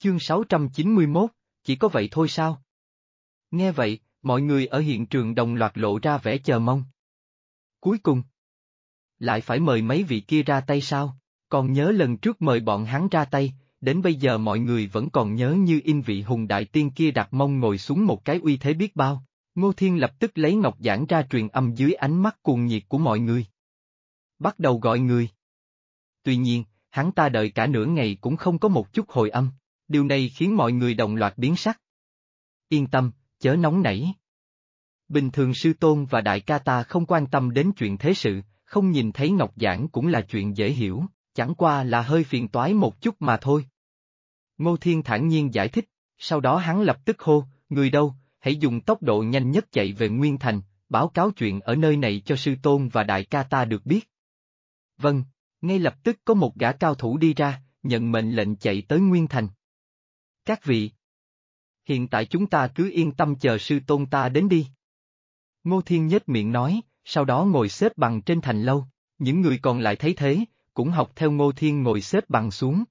Chương 691, chỉ có vậy thôi sao? Nghe vậy, mọi người ở hiện trường đồng loạt lộ ra vẻ chờ mong. Cuối cùng, lại phải mời mấy vị kia ra tay sao? Còn nhớ lần trước mời bọn hắn ra tay, đến bây giờ mọi người vẫn còn nhớ như in vị hùng đại tiên kia đặt mông ngồi xuống một cái uy thế biết bao. Ngô Thiên lập tức lấy ngọc giản ra truyền âm dưới ánh mắt cuồng nhiệt của mọi người. Bắt đầu gọi người. Tuy nhiên, hắn ta đợi cả nửa ngày cũng không có một chút hồi âm, điều này khiến mọi người đồng loạt biến sắc. Yên tâm, chớ nóng nảy. Bình thường sư tôn và đại ca ta không quan tâm đến chuyện thế sự, không nhìn thấy ngọc giản cũng là chuyện dễ hiểu, chẳng qua là hơi phiền toái một chút mà thôi. Ngô Thiên thản nhiên giải thích, sau đó hắn lập tức hô, người đâu, hãy dùng tốc độ nhanh nhất chạy về Nguyên Thành, báo cáo chuyện ở nơi này cho sư tôn và đại ca ta được biết. Vâng, ngay lập tức có một gã cao thủ đi ra, nhận mệnh lệnh chạy tới Nguyên Thành. Các vị, hiện tại chúng ta cứ yên tâm chờ sư tôn ta đến đi. Ngô Thiên nhếch miệng nói, sau đó ngồi xếp bằng trên thành lâu, những người còn lại thấy thế, cũng học theo Ngô Thiên ngồi xếp bằng xuống.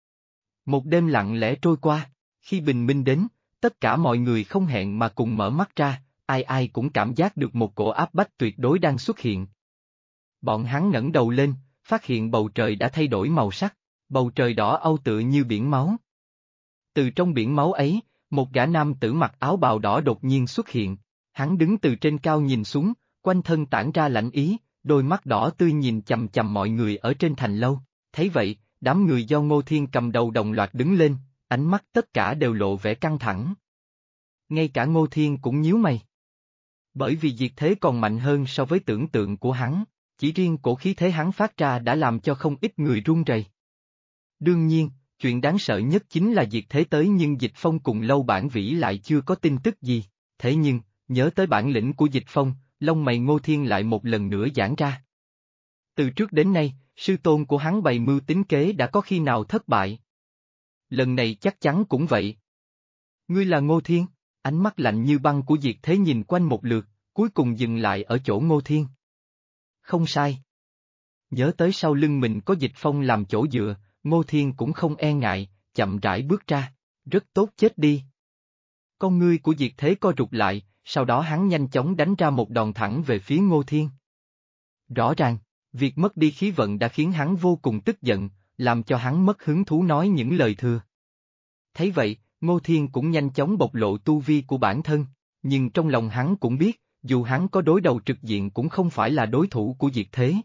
Một đêm lặng lẽ trôi qua, khi bình minh đến, tất cả mọi người không hẹn mà cùng mở mắt ra, ai ai cũng cảm giác được một cổ áp bách tuyệt đối đang xuất hiện. Bọn hắn ngẩng đầu lên, phát hiện bầu trời đã thay đổi màu sắc, bầu trời đỏ âu tựa như biển máu. Từ trong biển máu ấy, một gã nam tử mặc áo bào đỏ đột nhiên xuất hiện, hắn đứng từ trên cao nhìn xuống, quanh thân tản ra lạnh ý, đôi mắt đỏ tươi nhìn chằm chằm mọi người ở trên thành lâu, thấy vậy, đám người do Ngô Thiên cầm đầu đồng loạt đứng lên, ánh mắt tất cả đều lộ vẻ căng thẳng. Ngay cả Ngô Thiên cũng nhíu mày. Bởi vì diệt thế còn mạnh hơn so với tưởng tượng của hắn, chỉ riêng cổ khí thế hắn phát ra đã làm cho không ít người run rẩy. Đương nhiên, chuyện đáng sợ nhất chính là diệt thế tới nhưng Dịch Phong cùng Lâu Bản Vĩ lại chưa có tin tức gì, thế nhưng, nhớ tới bản lĩnh của Dịch Phong, lông mày Ngô Thiên lại một lần nữa giãn ra. Từ trước đến nay, sư tôn của hắn bày mưu tính kế đã có khi nào thất bại. Lần này chắc chắn cũng vậy. Ngươi là Ngô Thiên, ánh mắt lạnh như băng của Diệt Thế nhìn quanh một lượt, cuối cùng dừng lại ở chỗ Ngô Thiên. Không sai. Nhớ tới sau lưng mình có Dịch Phong làm chỗ dựa, Ngô Thiên cũng không e ngại, chậm rãi bước ra, rất tốt chết đi. Con ngươi của Diệt Thế co rụt lại, sau đó hắn nhanh chóng đánh ra một đòn thẳng về phía Ngô Thiên. Rõ ràng, việc mất đi khí vận đã khiến hắn vô cùng tức giận, làm cho hắn mất hứng thú nói những lời thừa. Thấy vậy, Ngô Thiên cũng nhanh chóng bộc lộ tu vi của bản thân, nhưng trong lòng hắn cũng biết, dù hắn có đối đầu trực diện cũng không phải là đối thủ của Diệt Thế.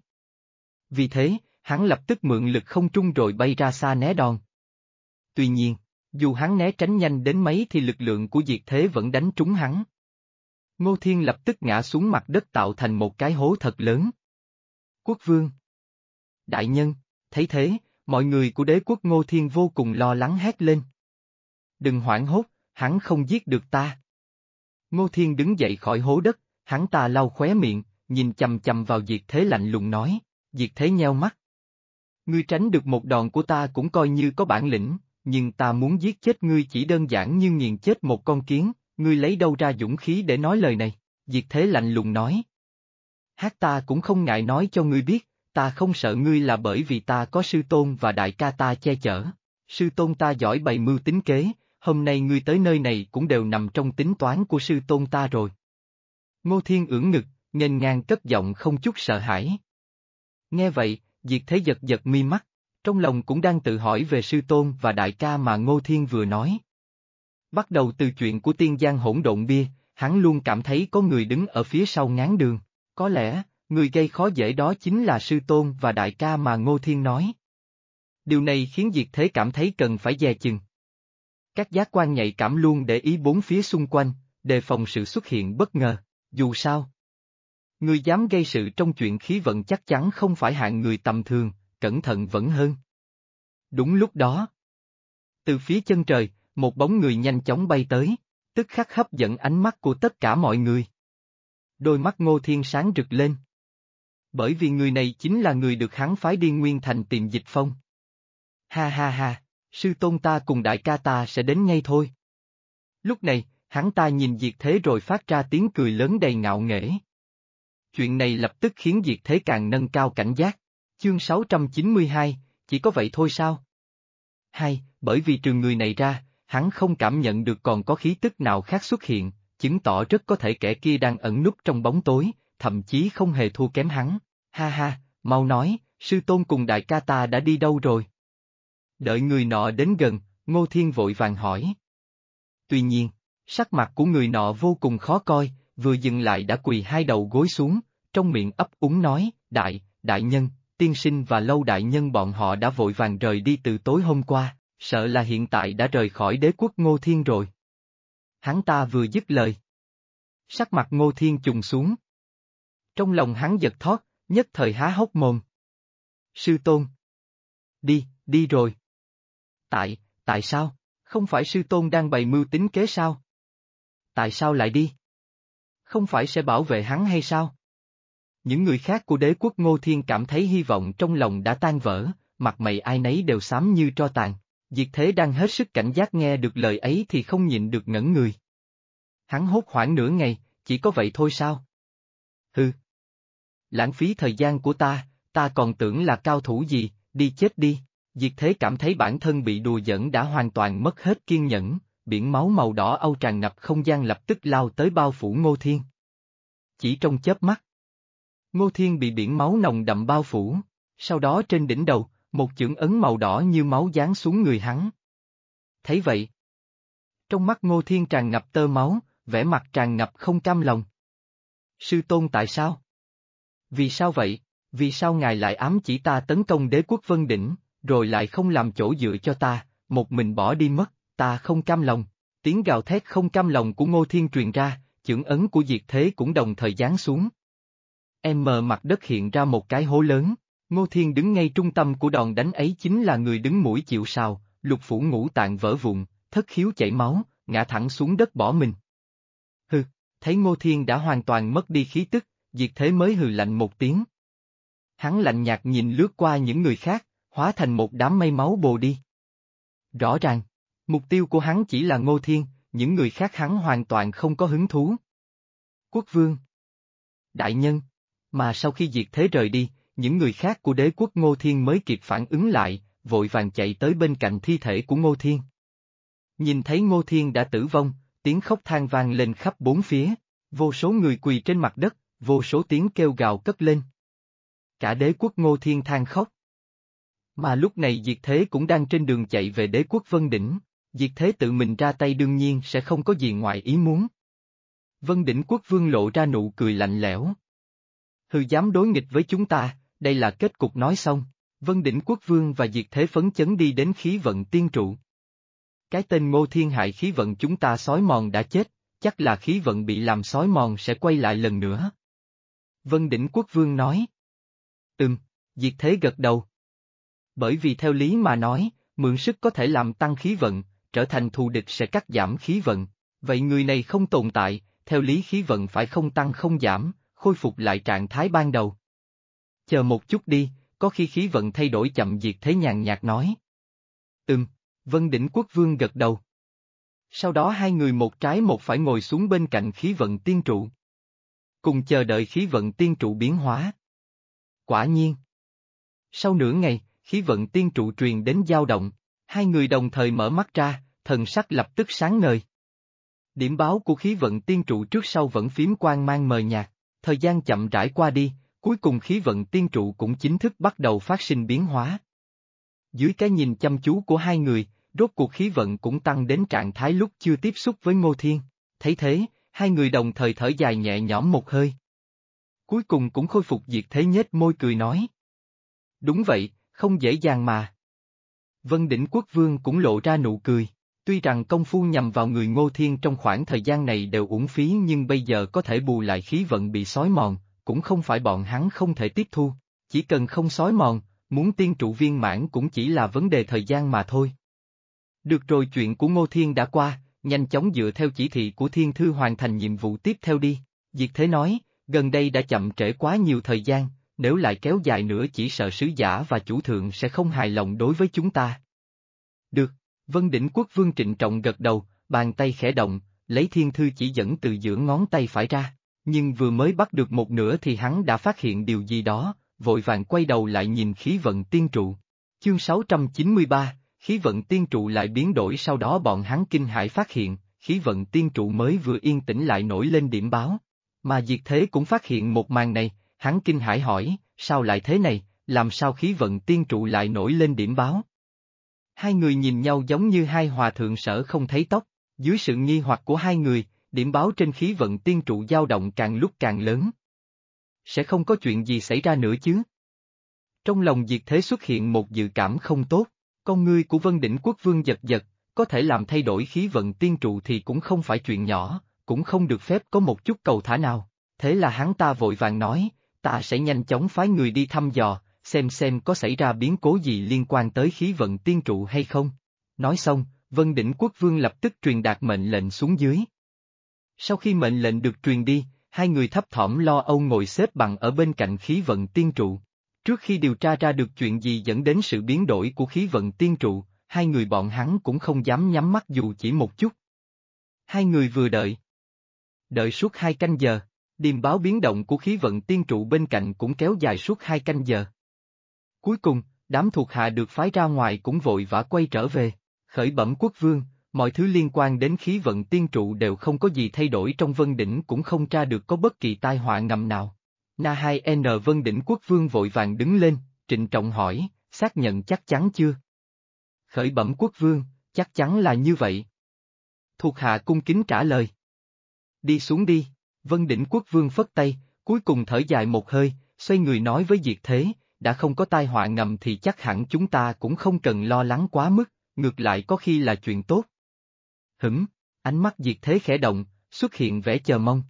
Vì thế, hắn lập tức mượn lực không trung rồi bay ra xa né đòn. Tuy nhiên, dù hắn né tránh nhanh đến mấy thì lực lượng của Diệt Thế vẫn đánh trúng hắn. Ngô Thiên lập tức ngã xuống mặt đất tạo thành một cái hố thật lớn. Quốc vương! Đại nhân, thấy thế, mọi người của đế quốc Ngô Thiên vô cùng lo lắng hét lên. Đừng hoảng hốt, hắn không giết được ta. Ngô Thiên đứng dậy khỏi hố đất, hắn ta lau khóe miệng, nhìn chằm chằm vào Diệt Thế lạnh lùng nói, Diệt Thế nheo mắt. Ngươi tránh được một đòn của ta cũng coi như có bản lĩnh, nhưng ta muốn giết chết ngươi chỉ đơn giản như nghiền chết một con kiến, ngươi lấy đâu ra dũng khí để nói lời này, Diệt Thế lạnh lùng nói. Hát ta cũng không ngại nói cho ngươi biết, ta không sợ ngươi là bởi vì ta có sư tôn và đại ca ta che chở, sư tôn ta giỏi bày mưu tính kế, hôm nay ngươi tới nơi này cũng đều nằm trong tính toán của sư tôn ta rồi. Ngô Thiên ưỡn ngực, nghênh ngang cất giọng không chút sợ hãi. Nghe vậy, Diệt Thế giật giật mi mắt, trong lòng cũng đang tự hỏi về sư tôn và đại ca mà Ngô Thiên vừa nói. Bắt đầu từ chuyện của tiên giang hỗn độn bia, hắn luôn cảm thấy có người đứng ở phía sau ngáng đường, có lẽ, người gây khó dễ đó chính là sư tôn và đại ca mà Ngô Thiên nói. Điều này khiến Diệt Thế cảm thấy cần phải dè chừng. Các giác quan nhạy cảm luôn để ý bốn phía xung quanh, đề phòng sự xuất hiện bất ngờ, dù sao. Người dám gây sự trong chuyện khí vận chắc chắn không phải hạng người tầm thường, cẩn thận vẫn hơn. Đúng lúc đó. Từ phía chân trời, một bóng người nhanh chóng bay tới, tức khắc hấp dẫn ánh mắt của tất cả mọi người. Đôi mắt Ngô Thiên sáng rực lên. Bởi vì người này chính là người được hắn phái đi Nguyên Thành tìm Dịch Phong. Ha ha ha, sư tôn ta cùng đại ca ta sẽ đến ngay thôi. Lúc này, hắn ta nhìn Diệt Thế rồi phát ra tiếng cười lớn đầy ngạo nghễ. Chuyện này lập tức khiến Diệt Thế càng nâng cao cảnh giác. Chương 692, chỉ có vậy thôi sao? Hai, bởi vì trừ người này ra, hắn không cảm nhận được còn có khí tức nào khác xuất hiện, chứng tỏ rất có thể kẻ kia đang ẩn núp trong bóng tối, thậm chí không hề thua kém hắn. Ha ha, mau nói, sư tôn cùng đại ca ta đã đi đâu rồi? Đợi người nọ đến gần, Ngô Thiên vội vàng hỏi. Tuy nhiên, sắc mặt của người nọ vô cùng khó coi, vừa dừng lại đã quỳ hai đầu gối xuống, trong miệng ấp úng nói, đại nhân, tiên sinh và lâu đại nhân bọn họ đã vội vàng rời đi từ tối hôm qua, sợ là hiện tại đã rời khỏi đế quốc Ngô Thiên rồi. Hắn ta vừa dứt lời. Sắc mặt Ngô Thiên trùng xuống. Trong lòng hắn giật thót, nhất thời há hốc mồm. Sư tôn. Đi rồi. Tại sao? Không phải sư tôn đang bày mưu tính kế sao? Tại sao lại đi? Không phải sẽ bảo vệ hắn hay sao? Những người khác của đế quốc Ngô Thiên cảm thấy hy vọng trong lòng đã tan vỡ, mặt mày ai nấy đều xám như tro tàn. Diệt Thế đang hết sức cảnh giác nghe được lời ấy thì không nhịn được ngẩn người. Hắn hốt hoảng nửa ngày, chỉ có vậy thôi sao? Hừ. Lãng phí thời gian của ta còn tưởng là cao thủ gì, đi chết đi. Diệt Thế cảm thấy bản thân bị đùa giỡn đã hoàn toàn mất hết kiên nhẫn, biển máu màu đỏ âu tràn ngập không gian lập tức lao tới bao phủ Ngô Thiên. Chỉ trong chớp mắt, Ngô Thiên bị biển máu nồng đậm bao phủ, sau đó trên đỉnh đầu, một chưởng ấn màu đỏ như máu giáng xuống người hắn. Thấy vậy, trong mắt Ngô Thiên tràn ngập tơ máu, vẻ mặt tràn ngập không cam lòng. Sư tôn tại sao? Vì sao vậy? Vì sao ngài lại ám chỉ ta tấn công đế quốc Vân Đỉnh, rồi lại không làm chỗ dựa cho ta, một mình bỏ đi mất, ta không cam lòng. Tiếng gào thét không cam lòng của Ngô Thiên truyền ra, chưởng ấn của Diệt Thế cũng đồng thời giáng xuống. Mặt đất hiện ra một cái hố lớn, Ngô Thiên đứng ngay trung tâm của đòn đánh ấy chính là người đứng mũi chịu sào, lục phủ ngũ tạng vỡ vụn, thất khiếu chảy máu, ngã thẳng xuống đất bỏ mình. Hừ, thấy Ngô Thiên đã hoàn toàn mất đi khí tức, Diệt Thế mới hừ lạnh một tiếng. Hắn lạnh nhạt nhìn lướt qua những người khác, hóa thành một đám mây máu bồ đi. Rõ ràng, mục tiêu của hắn chỉ là Ngô Thiên, những người khác hắn hoàn toàn không có hứng thú. Quốc vương. Đại nhân. Mà sau khi Diệt Thế rời đi, những người khác của đế quốc Ngô Thiên mới kịp phản ứng lại, vội vàng chạy tới bên cạnh thi thể của Ngô Thiên. Nhìn thấy Ngô Thiên đã tử vong, tiếng khóc than vang lên khắp bốn phía, vô số người quỳ trên mặt đất, vô số tiếng kêu gào cất lên. Cả đế quốc Ngô Thiên than khóc. Mà lúc này Diệt Thế cũng đang trên đường chạy về đế quốc Vân Đỉnh, Diệt Thế tự mình ra tay đương nhiên sẽ không có gì ngoài ý muốn. Vân Đỉnh quốc vương lộ ra nụ cười lạnh lẽo. Hừ, dám đối nghịch với chúng ta, đây là kết cục. Nói xong, Vân Đỉnh quốc vương và Diệt Thế phấn chấn đi đến khí vận tiên trụ. Cái tên Ngô Thiên hại khí vận chúng ta xói mòn đã chết, chắc là khí vận bị làm xói mòn sẽ quay lại lần nữa. Vân Đỉnh quốc vương nói. Diệt Thế gật đầu. Bởi vì theo lý mà nói, mượn sức có thể làm tăng khí vận, trở thành thù địch sẽ cắt giảm khí vận, vậy người này không tồn tại, theo lý khí vận phải không tăng không giảm, khôi phục lại trạng thái ban đầu. Chờ một chút đi, có khi khí vận thay đổi chậm. Diệt Thế nhàn nhạt nói. Vân Đỉnh quốc vương gật đầu. Sau đó hai người một trái một phải ngồi xuống bên cạnh khí vận tiên trụ. Cùng chờ đợi khí vận tiên trụ biến hóa. Quả nhiên. Sau nửa ngày, khí vận tiên trụ truyền đến dao động, hai người đồng thời mở mắt ra, thần sắc lập tức sáng ngời. Điểm báo của khí vận tiên trụ trước sau vẫn phím quang mang mờ nhạt, thời gian chậm rãi qua đi, cuối cùng khí vận tiên trụ cũng chính thức bắt đầu phát sinh biến hóa. Dưới cái nhìn chăm chú của hai người, rốt cuộc khí vận cũng tăng đến trạng thái lúc chưa tiếp xúc với Ngô Thiên, thấy thế, hai người đồng thời thở dài nhẹ nhõm một hơi. Cuối cùng cũng khôi phục. Diệt Thế nhếch môi cười nói. Đúng vậy, không dễ dàng mà. Vân Đỉnh quốc vương cũng lộ ra nụ cười, tuy rằng công phu nhằm vào người Ngô Thiên trong khoảng thời gian này đều uổng phí nhưng bây giờ có thể bù lại khí vận bị xói mòn, cũng không phải bọn hắn không thể tiếp thu, chỉ cần không xói mòn, muốn tiên trụ viên mãn cũng chỉ là vấn đề thời gian mà thôi. Được rồi, chuyện của Ngô Thiên đã qua, nhanh chóng dựa theo chỉ thị của Thiên Thư hoàn thành nhiệm vụ tiếp theo đi. Diệt Thế nói, gần đây đã chậm trễ quá nhiều thời gian, nếu lại kéo dài nữa chỉ sợ sứ giả và chủ thượng sẽ không hài lòng đối với chúng ta. Được, Vân Đỉnh quốc vương trịnh trọng gật đầu, bàn tay khẽ động, lấy Thiên Thư chỉ dẫn từ giữa ngón tay phải ra, nhưng vừa mới bắt được một nửa thì hắn đã phát hiện điều gì đó, vội vàng quay đầu lại nhìn khí vận tiên trụ. Chương 693, khí vận tiên trụ lại biến đổi, sau đó bọn hắn kinh hãi phát hiện, khí vận tiên trụ mới vừa yên tĩnh lại nổi lên điểm báo. Mà Diệt Thế cũng phát hiện một màn này, hắn kinh hãi hỏi, sao lại thế này, làm sao khí vận tiên trụ lại nổi lên điểm báo? Hai người nhìn nhau giống như hai hòa thượng sở không thấy tóc, dưới sự nghi hoặc của hai người, điểm báo trên khí vận tiên trụ dao động càng lúc càng lớn. Sẽ không có chuyện gì xảy ra nữa chứ? Trong lòng Diệt Thế xuất hiện một dự cảm không tốt, con ngươi của Vân Đỉnh Quốc Vương giật giật, có thể làm thay đổi khí vận tiên trụ thì cũng không phải chuyện nhỏ, cũng không được phép có một chút cầu thả nào. Thế là hắn ta vội vàng nói, ta sẽ nhanh chóng phái người đi thăm dò, xem có xảy ra biến cố gì liên quan tới khí vận tiên trụ hay không. Nói xong, Vân Đỉnh Quốc Vương lập tức truyền đạt mệnh lệnh xuống dưới. Sau khi mệnh lệnh được truyền đi, hai người thấp thỏm lo âu ngồi xếp bằng ở bên cạnh khí vận tiên trụ. Trước khi điều tra ra được chuyện gì dẫn đến sự biến đổi của khí vận tiên trụ, hai người bọn hắn cũng không dám nhắm mắt dù chỉ một chút. Hai người vừa đợi. Đợi suốt 2 canh giờ, điềm báo biến động của khí vận tiên trụ bên cạnh cũng kéo dài suốt 2 canh giờ. Cuối cùng, đám thuộc hạ được phái ra ngoài cũng vội vã quay trở về, khởi bẩm quốc vương, mọi thứ liên quan đến khí vận tiên trụ đều không có gì thay đổi, trong Vân Đỉnh cũng không tra được có bất kỳ tai họa ngầm nào. Na2N Vân Đỉnh Quốc Vương vội vàng đứng lên, trịnh trọng hỏi, xác nhận chắc chắn chưa? Khởi bẩm quốc vương, chắc chắn là như vậy. Thuộc hạ cung kính trả lời. Đi xuống đi, Vân Đỉnh Quốc Vương phất tay, cuối cùng thở dài một hơi, xoay người nói với Diệt Thế, đã không có tai họa ngầm thì chắc hẳn chúng ta cũng không cần lo lắng quá mức, ngược lại có khi là chuyện tốt. Ánh mắt Diệt Thế khẽ động, xuất hiện vẻ chờ mong.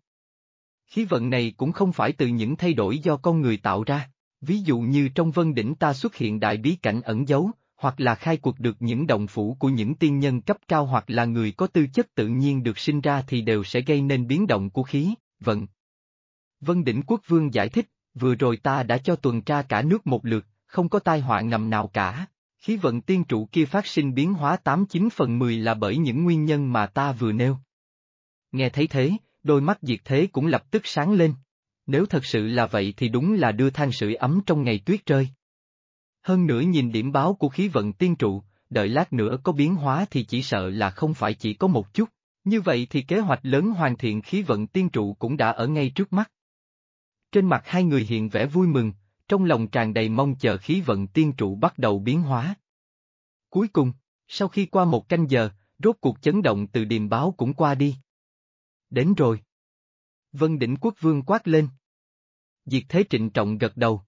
Khí vận này cũng không phải từ những thay đổi do con người tạo ra, ví dụ như trong Vân Đỉnh ta xuất hiện đại bí cảnh ẩn giấu, hoặc là khai quật được những động phủ của những tiên nhân cấp cao, hoặc là người có tư chất tự nhiên được sinh ra thì đều sẽ gây nên biến động của khí vận. Vân Đỉnh Quốc Vương giải thích, vừa rồi ta đã cho tuần tra cả nước một lượt, không có tai họa ngầm nào cả. Khí vận tiên trụ kia phát sinh biến hóa 89 phần 10 là bởi những nguyên nhân mà ta vừa nêu. Nghe thấy thế, đôi mắt Diệt Thế cũng lập tức sáng lên. Nếu thật sự là vậy thì đúng là đưa than sưởi ấm trong ngày tuyết rơi. Hơn nữa nhìn điểm báo của khí vận tiên trụ, đợi lát nữa có biến hóa thì chỉ sợ là không phải chỉ có một chút, như vậy thì kế hoạch lớn hoàn thiện khí vận tiên trụ cũng đã ở ngay trước mắt. Trên mặt hai người hiện vẻ vui mừng, trong lòng tràn đầy mong chờ khí vận tiên trụ bắt đầu biến hóa. Cuối cùng, sau khi qua 1 canh giờ, rốt cuộc chấn động từ điềm báo cũng qua đi. Đến rồi. Vân Đỉnh Quốc Vương quát lên. Diệt Thế trịnh trọng gật đầu.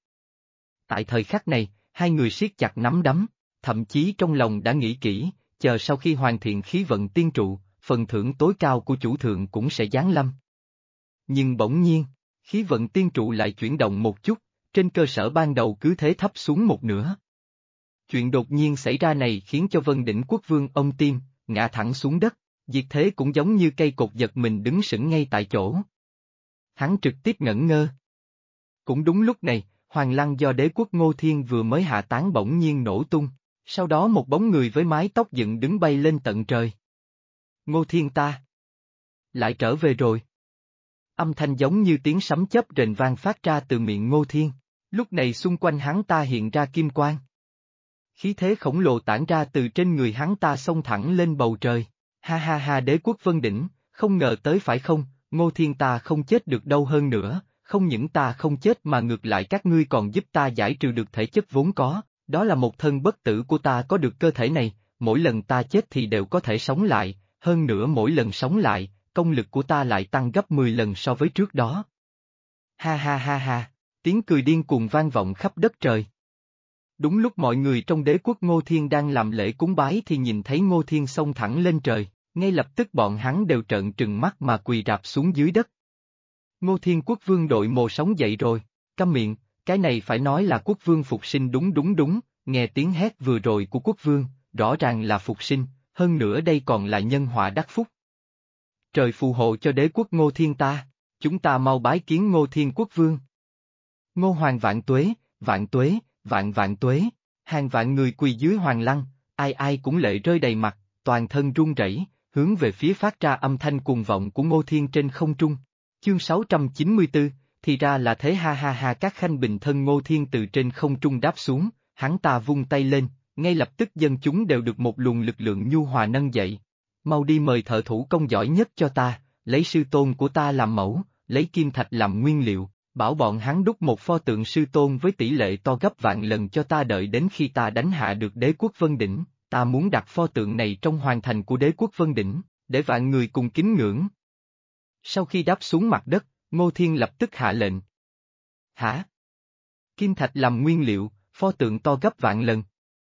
Tại thời khắc này, hai người siết chặt nắm đấm, thậm chí trong lòng đã nghĩ kỹ, chờ sau khi hoàn thiện khí vận tiên trụ, phần thưởng tối cao của chủ thượng cũng sẽ giáng lâm. Nhưng bỗng nhiên, khí vận tiên trụ lại chuyển động một chút, trên cơ sở ban đầu cứ thế thấp xuống một nửa. Chuyện đột nhiên xảy ra này khiến cho Vân Đỉnh Quốc Vương ông tim, ngã thẳng xuống đất, Diệt Thế cũng giống như cây cột giật mình đứng sững ngay tại chỗ. Hắn trực tiếp ngẩn ngơ. Cũng đúng lúc này, Hoàng Lăng do đế quốc Ngô Thiên vừa mới hạ tán bỗng nhiên nổ tung, sau đó một bóng người với mái tóc dựng đứng bay lên tận trời. Ngô Thiên ta! Lại trở về rồi. Âm thanh giống như tiếng sấm chớp rền vang phát ra từ miệng Ngô Thiên, lúc này xung quanh hắn ta hiện ra kim quang. Khí thế khổng lồ tản ra từ trên người hắn ta xông thẳng lên bầu trời. Ha ha ha, đế quốc Vân Đỉnh, không ngờ tới phải không, Ngô Thiên ta không chết được đâu, hơn nữa, không những ta không chết mà ngược lại các ngươi còn giúp ta giải trừ được thể chất vốn có, đó là một thân bất tử của ta, có được cơ thể này, mỗi lần ta chết thì đều có thể sống lại, hơn nữa mỗi lần sống lại, công lực của ta lại tăng gấp 10 lần so với trước đó. Ha ha ha ha, tiếng cười điên cuồng vang vọng khắp đất trời. Đúng lúc mọi người trong đế quốc Ngô Thiên đang làm lễ cúng bái thì nhìn thấy Ngô Thiên xông thẳng lên trời, ngay lập tức bọn hắn đều trợn trừng mắt mà quỳ rạp xuống dưới đất. Ngô Thiên Quốc Vương đội mồ sống dậy rồi, câm miệng, cái này phải nói là Quốc Vương phục sinh, đúng, nghe tiếng hét vừa rồi của Quốc Vương, rõ ràng là phục sinh, hơn nữa đây còn là nhân họa đắc phúc. Trời phù hộ cho đế quốc Ngô Thiên ta, chúng ta mau bái kiến Ngô Thiên Quốc Vương. Ngô Hoàng vạn tuế, vạn tuế, hàng vạn người quỳ dưới Hoàng Lăng, ai cũng lệ rơi đầy mặt, toàn thân run rẩy, hướng về phía phát ra âm thanh cuồng vọng của Ngô Thiên trên không trung. Chương 694, thì ra là thế, ha ha ha, các khanh bình thân Ngô Thiên từ trên không trung đáp xuống, hắn ta vung tay lên, ngay lập tức dân chúng đều được một luồng lực lượng nhu hòa nâng dậy. Mau đi mời thợ thủ công giỏi nhất cho ta, lấy sư tôn của ta làm mẫu, lấy kim thạch làm nguyên liệu, bảo bọn hắn đúc một pho tượng sư tôn với tỷ lệ to gấp vạn lần cho ta, đợi đến khi ta đánh hạ được đế quốc Vân Đỉnh, ta muốn đặt pho tượng này trong hoàng thành của đế quốc Vân Đỉnh, để vạn người cùng kính ngưỡng. Sau khi đáp xuống mặt đất, Ngô Thiên lập tức hạ lệnh. Hả? Kim thạch làm nguyên liệu, pho tượng to gấp vạn lần.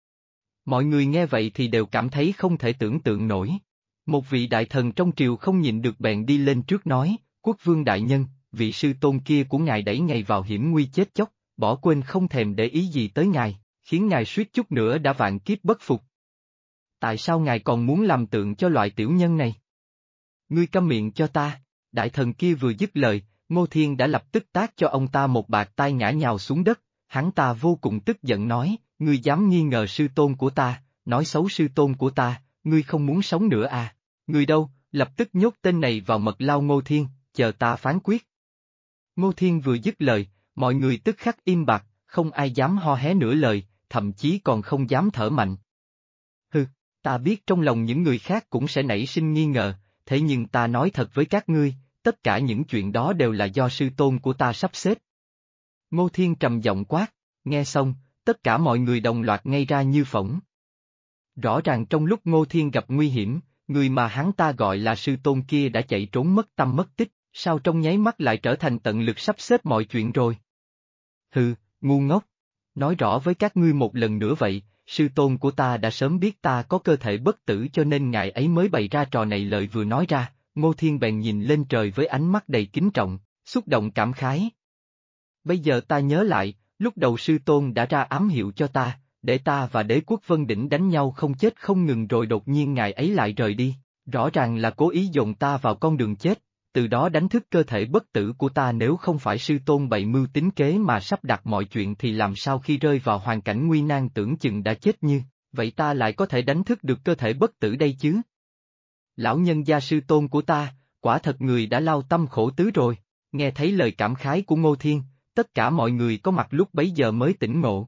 Mọi người nghe vậy thì đều cảm thấy không thể tưởng tượng nổi. Một vị đại thần trong triều không nhịn được bèn đi lên trước nói, quốc vương đại nhân, vị sư tôn kia của ngài đẩy ngài vào hiểm nguy chết chóc, bỏ quên không thèm để ý gì tới ngài, khiến ngài suýt chút nữa đã vạn kiếp bất phục. Tại sao ngài còn muốn làm tượng cho loại tiểu nhân này? Ngươi câm miệng cho ta, đại thần kia vừa dứt lời, Ngô Thiên đã lập tức tát cho ông ta một bạt tai ngã nhào xuống đất, hắn ta vô cùng tức giận nói, ngươi dám nghi ngờ sư tôn của ta, nói xấu sư tôn của ta, ngươi không muốn sống nữa à? Ngươi đâu, lập tức nhốt tên này vào mật lao Ngô Thiên, chờ ta phán quyết. Ngô Thiên vừa dứt lời, mọi người tức khắc im bặt, không ai dám ho hé nửa lời, thậm chí còn không dám thở mạnh. Hừ, ta biết trong lòng những người khác cũng sẽ nảy sinh nghi ngờ, thế nhưng ta nói thật với các ngươi, tất cả những chuyện đó đều là do sư tôn của ta sắp xếp. Ngô Thiên trầm giọng quát, nghe xong, tất cả mọi người đồng loạt ngây ra như phỗng. Rõ ràng trong lúc Ngô Thiên gặp nguy hiểm, người mà hắn ta gọi là sư tôn kia đã chạy trốn mất tăm mất tích, sao trong nháy mắt lại trở thành tận lực sắp xếp mọi chuyện rồi? Hừ, ngu ngốc. Nói rõ với các ngươi một lần nữa vậy, sư tôn của ta đã sớm biết ta có cơ thể bất tử cho nên ngài ấy mới bày ra trò này. Lời vừa nói ra, Ngô Thiên bèn nhìn lên trời với ánh mắt đầy kính trọng, xúc động cảm khái. Bây giờ ta nhớ lại, lúc đầu sư tôn đã ra ám hiệu cho ta, để ta và đế quốc Vân Đỉnh đánh nhau không chết không ngừng, rồi đột nhiên ngài ấy lại rời đi, rõ ràng là cố ý dồn ta vào con đường chết, từ đó đánh thức cơ thể bất tử của ta. Nếu không phải sư tôn bày mưu tính kế mà sắp đặt mọi chuyện thì làm sao khi rơi vào hoàn cảnh nguy nan tưởng chừng đã chết như, vậy ta lại có thể đánh thức được cơ thể bất tử đây chứ? Lão nhân gia sư tôn của ta, quả thật người đã lao tâm khổ tứ rồi. Nghe thấy lời cảm khái của Ngô Thiên, tất cả mọi người có mặt lúc bấy giờ mới tỉnh ngộ.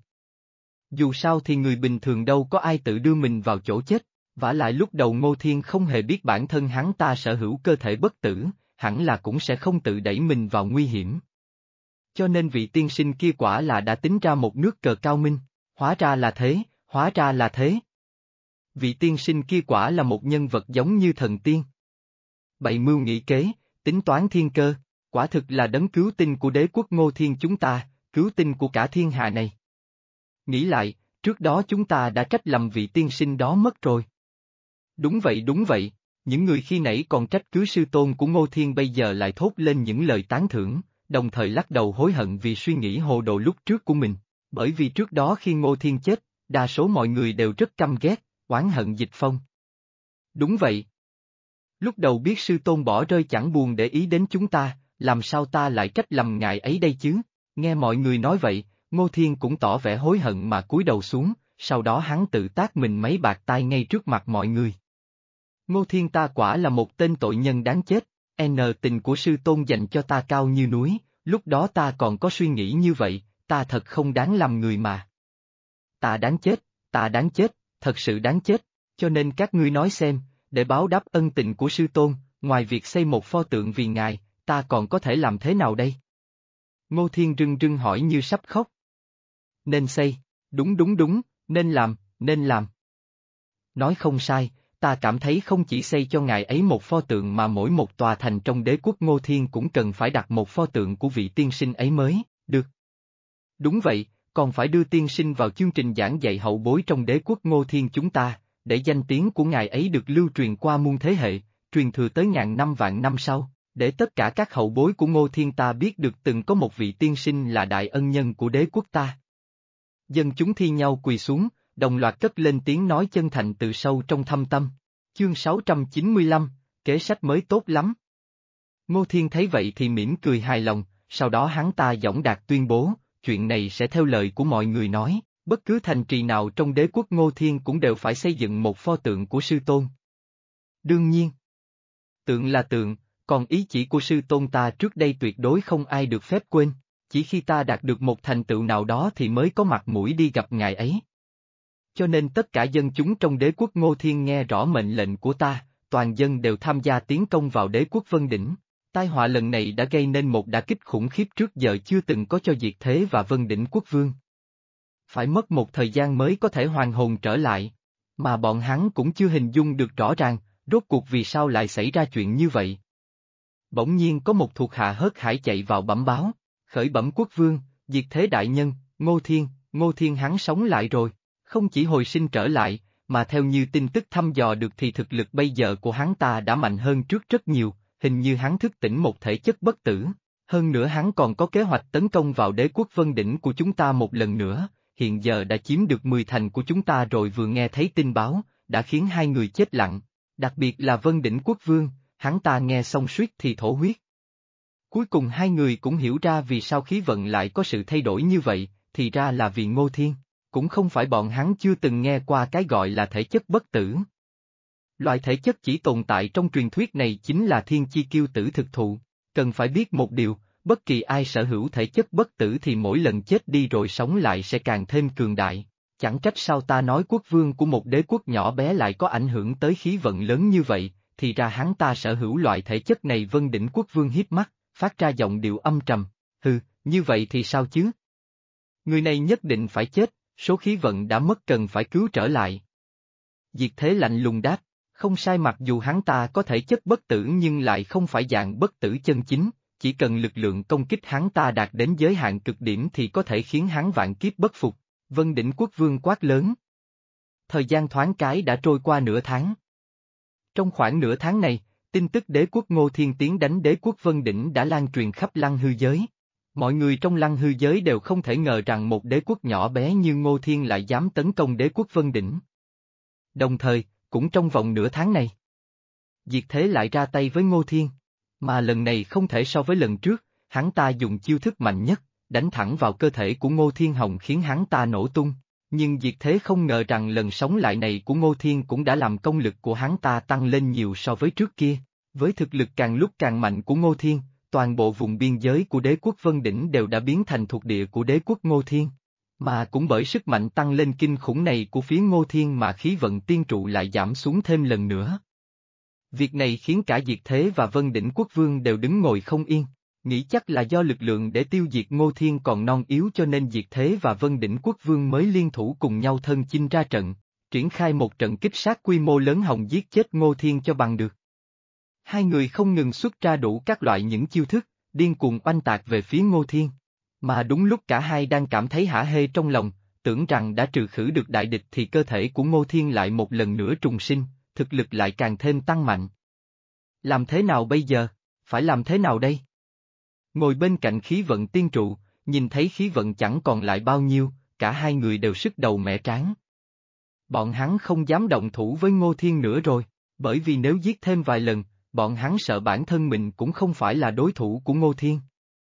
Dù sao thì người bình thường đâu có ai tự đưa mình vào chỗ chết, vả lại lúc đầu Ngô Thiên không hề biết bản thân hắn ta sở hữu cơ thể bất tử, hẳn là cũng sẽ không tự đẩy mình vào nguy hiểm. Cho nên vị tiên sinh kia quả là đã tính ra một nước cờ cao minh, hóa ra là thế, hóa ra là thế. Vị tiên sinh kia quả là một nhân vật giống như thần tiên. Bày mưu nghĩ kế, tính toán thiên cơ, quả thực là đấng cứu tinh của đế quốc Ngô Thiên chúng ta, cứu tinh của cả thiên hạ này. Nghĩ lại, trước đó chúng ta đã trách lầm vị tiên sinh đó mất rồi. Đúng vậy, những người khi nãy còn trách cứ sư tôn của Ngô Thiên bây giờ lại thốt lên những lời tán thưởng, đồng thời lắc đầu hối hận vì suy nghĩ hồ đồ lúc trước của mình, bởi vì trước đó khi Ngô Thiên chết, đa số mọi người đều rất căm ghét, oán hận Dịch Phong. Đúng vậy. Lúc đầu biết sư tôn bỏ rơi chẳng buồn để ý đến chúng ta, làm sao ta lại trách lầm ngài ấy đây chứ? Nghe mọi người nói vậy, Ngô Thiên cũng tỏ vẻ hối hận mà cúi đầu xuống, sau đó hắn tự tát mình mấy bạt tai ngay trước mặt mọi người. Ngô Thiên ta quả là một tên tội nhân đáng chết, tình của sư tôn dành cho ta cao như núi, lúc đó ta còn có suy nghĩ như vậy, ta thật không đáng làm người mà. Ta đáng chết, thật sự đáng chết, cho nên các ngươi nói xem, để báo đáp ân tình của sư tôn, ngoài việc xây một pho tượng vì ngài, ta còn có thể làm thế nào đây? Ngô Thiên rưng rưng hỏi như sắp khóc. Nên xây, đúng, nên làm. Nói không sai, ta cảm thấy không chỉ xây cho ngài ấy một pho tượng mà mỗi một tòa thành trong đế quốc Ngô Thiên cũng cần phải đặt một pho tượng của vị tiên sinh ấy mới, được. Đúng vậy, còn phải đưa tiên sinh vào chương trình giảng dạy hậu bối trong đế quốc Ngô Thiên chúng ta, để danh tiếng của ngài ấy được lưu truyền qua muôn thế hệ, truyền thừa tới ngàn năm vạn năm sau, để tất cả các hậu bối của Ngô Thiên ta biết được từng có một vị tiên sinh là đại ân nhân của đế quốc ta. Dân chúng thi nhau quỳ xuống, đồng loạt cất lên tiếng nói chân thành từ sâu trong thâm tâm. Chương 695, kế sách mới tốt lắm. Ngô Thiên thấy vậy thì mỉm cười hài lòng, sau đó hắn ta dõng dạc tuyên bố, chuyện này sẽ theo lời của mọi người nói, bất cứ thành trì nào trong đế quốc Ngô Thiên cũng đều phải xây dựng một pho tượng của sư tôn. Đương nhiên, tượng là tượng, còn ý chỉ của sư tôn ta trước đây tuyệt đối không ai được phép quên, chỉ khi ta đạt được một thành tựu nào đó thì mới có mặt mũi đi gặp ngài ấy. cho nên tất cả dân chúng trong đế quốc Ngô Thiên nghe rõ mệnh lệnh của ta, toàn dân đều tham gia tiến công vào đế quốc Vân Đỉnh. Tai họa lần này đã gây nên một đả kích khủng khiếp trước giờ chưa từng có cho Diệt Thế và Vân Đỉnh quốc vương. Phải mất một thời gian mới có thể hoàn hồn trở lại, mà bọn hắn cũng chưa hình dung được rõ ràng, rốt cuộc vì sao lại xảy ra chuyện như vậy. Bỗng nhiên có một thuộc hạ hớt hải chạy vào bẩm báo, khởi bẩm quốc vương, Diệt Thế đại nhân, Ngô Thiên hắn sống lại rồi, không chỉ hồi sinh trở lại, mà theo như tin tức thăm dò được thì thực lực bây giờ của hắn ta đã mạnh hơn trước rất nhiều, hình như hắn thức tỉnh một thể chất bất tử, hơn nữa hắn còn có kế hoạch tấn công vào đế quốc Vân Đỉnh của chúng ta một lần nữa, hiện giờ đã chiếm được 10 thành của chúng ta rồi vừa nghe thấy tin báo, đã khiến hai người chết lặng, đặc biệt là Vân Đỉnh quốc vương, hắn ta nghe xong suýt thì thổ huyết. Cuối cùng hai người cũng hiểu ra vì sao khí vận lại có sự thay đổi như vậy, thì ra là vì Ngô Thiên, cũng không phải bọn hắn chưa từng nghe qua cái gọi là thể chất bất tử. Loại thể chất chỉ tồn tại trong truyền thuyết này chính là thiên chi kiêu tử thực thụ, cần phải biết một điều, bất kỳ ai sở hữu thể chất bất tử thì mỗi lần chết đi rồi sống lại sẽ càng thêm cường đại. Chẳng trách sao ta nói quốc vương của một đế quốc nhỏ bé lại có ảnh hưởng tới khí vận lớn như vậy, thì ra hắn ta sở hữu loại thể chất này. Vân Đỉnh quốc vương híp mắt, phát ra giọng điệu âm trầm, như vậy thì sao chứ? Người này nhất định phải chết, số khí vận đã mất cần phải cứu trở lại. Diệt Thế lạnh lùng đáp, không sai, mặc dù hắn ta có thể chất bất tử nhưng lại không phải dạng bất tử chân chính, chỉ cần lực lượng công kích hắn ta đạt đến giới hạn cực điểm thì có thể khiến hắn vạn kiếp bất phục. Vân Đỉnh quốc vương quát lớn. Thời gian thoáng cái đã trôi qua nửa tháng. Trong khoảng nửa tháng này, tin tức đế quốc Ngô Thiên tiến đánh đế quốc Vân Đỉnh đã lan truyền khắp Lăng Hư giới. Mọi người trong Lăng Hư giới đều không thể ngờ rằng một đế quốc nhỏ bé như Ngô Thiên lại dám tấn công đế quốc Vân Đỉnh. Đồng thời, cũng trong vòng nửa tháng này, Diệt Thế lại ra tay với Ngô Thiên, mà lần này không thể so với lần trước, hắn ta dùng chiêu thức mạnh nhất, đánh thẳng vào cơ thể của Ngô Thiên Hồng khiến hắn ta nổ tung, nhưng Diệt Thế không ngờ rằng lần sống lại này của Ngô Thiên cũng đã làm công lực của hắn ta tăng lên nhiều so với trước kia, với thực lực càng lúc càng mạnh của Ngô Thiên, toàn bộ vùng biên giới của đế quốc Vân Đỉnh đều đã biến thành thuộc địa của đế quốc Ngô Thiên. Mà cũng bởi sức mạnh tăng lên kinh khủng này của phía Ngô Thiên mà khí vận tiên trụ lại giảm xuống thêm lần nữa. Việc này khiến cả Diệt Thế và Vân Đỉnh quốc vương đều đứng ngồi không yên, nghĩ chắc là do lực lượng để tiêu diệt Ngô Thiên còn non yếu cho nên Diệt Thế và Vân Đỉnh quốc vương mới liên thủ cùng nhau thân chinh ra trận, triển khai một trận kích sát quy mô lớn hòng giết chết Ngô Thiên cho bằng được. Hai người không ngừng xuất ra đủ các loại những chiêu thức, điên cuồng oanh tạc về phía Ngô Thiên. Mà đúng lúc cả hai đang cảm thấy hả hê trong lòng, tưởng rằng đã trừ khử được đại địch thì cơ thể của Ngô Thiên lại một lần nữa trùng sinh, thực lực lại càng thêm tăng mạnh. Làm thế nào bây giờ? Phải làm thế nào đây? Ngồi bên cạnh khí vận tiên trụ, nhìn thấy khí vận chẳng còn lại bao nhiêu, cả hai người đều sứt đầu mẻ trán. Bọn hắn không dám động thủ với Ngô Thiên nữa rồi, bởi vì nếu giết thêm vài lần, bọn hắn sợ bản thân mình cũng không phải là đối thủ của Ngô Thiên.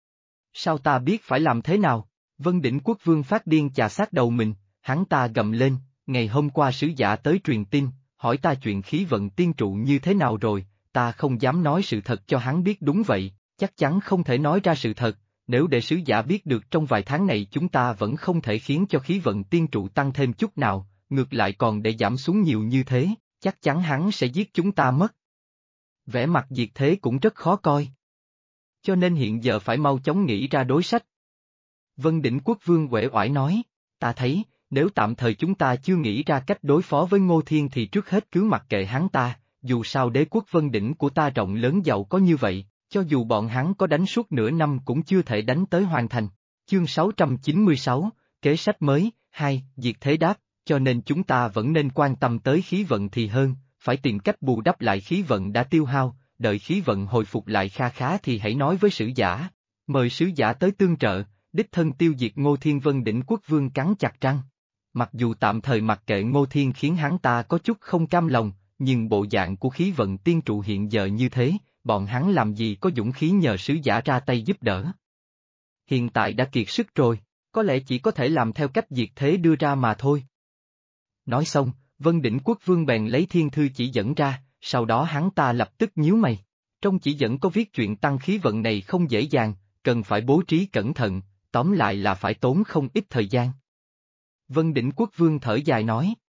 Sao ta biết phải làm thế nào? Vân Đỉnh quốc vương phát điên chà sát đầu mình, hắn ta gầm lên, ngày hôm qua sứ giả tới truyền tin, hỏi ta chuyện khí vận tiên trụ như thế nào rồi, ta không dám nói sự thật cho hắn biết. Đúng vậy, chắc chắn không thể nói ra sự thật, nếu để sứ giả biết được trong vài tháng này chúng ta vẫn không thể khiến cho khí vận tiên trụ tăng thêm chút nào, ngược lại còn để giảm xuống nhiều như thế, chắc chắn hắn sẽ giết chúng ta mất. Vẻ mặt Diệt Thế cũng rất khó coi. Cho nên hiện giờ phải mau chóng nghĩ ra đối sách. Vân Đỉnh quốc vương uể oải nói, ta thấy, nếu tạm thời chúng ta chưa nghĩ ra cách đối phó với Ngô Thiên thì trước hết cứ mặc kệ hắn ta, dù sao đế quốc Vân Đỉnh của ta rộng lớn giàu có như vậy, cho dù bọn hắn có đánh suốt nửa năm cũng chưa thể đánh tới hoàn thành. Chương 696, kế sách mới, 2, Diệt Thế đáp, cho nên chúng ta vẫn nên quan tâm tới khí vận thì hơn, phải tìm cách bù đắp lại khí vận đã tiêu hao, đợi khí vận hồi phục lại kha khá thì hãy nói với sứ giả. Mời sứ giả tới tương trợ, đích thân tiêu diệt Ngô Thiên. Vân Đỉnh quốc vương cắn chặt răng. Mặc dù tạm thời mặc kệ Ngô Thiên khiến hắn ta có chút không cam lòng, nhưng bộ dạng của khí vận tiên trụ hiện giờ như thế, bọn hắn làm gì có dũng khí nhờ sứ giả ra tay giúp đỡ. Hiện tại đã kiệt sức rồi, có lẽ chỉ có thể làm theo cách Diệt Thế đưa ra mà thôi. Nói xong, Vân Đỉnh quốc vương bèn lấy thiên thư chỉ dẫn ra, sau đó hắn ta lập tức nhíu mày. Trong chỉ dẫn có viết chuyện tăng khí vận này không dễ dàng, cần phải bố trí cẩn thận, tóm lại là phải tốn không ít thời gian. Vân Đỉnh quốc vương thở dài nói,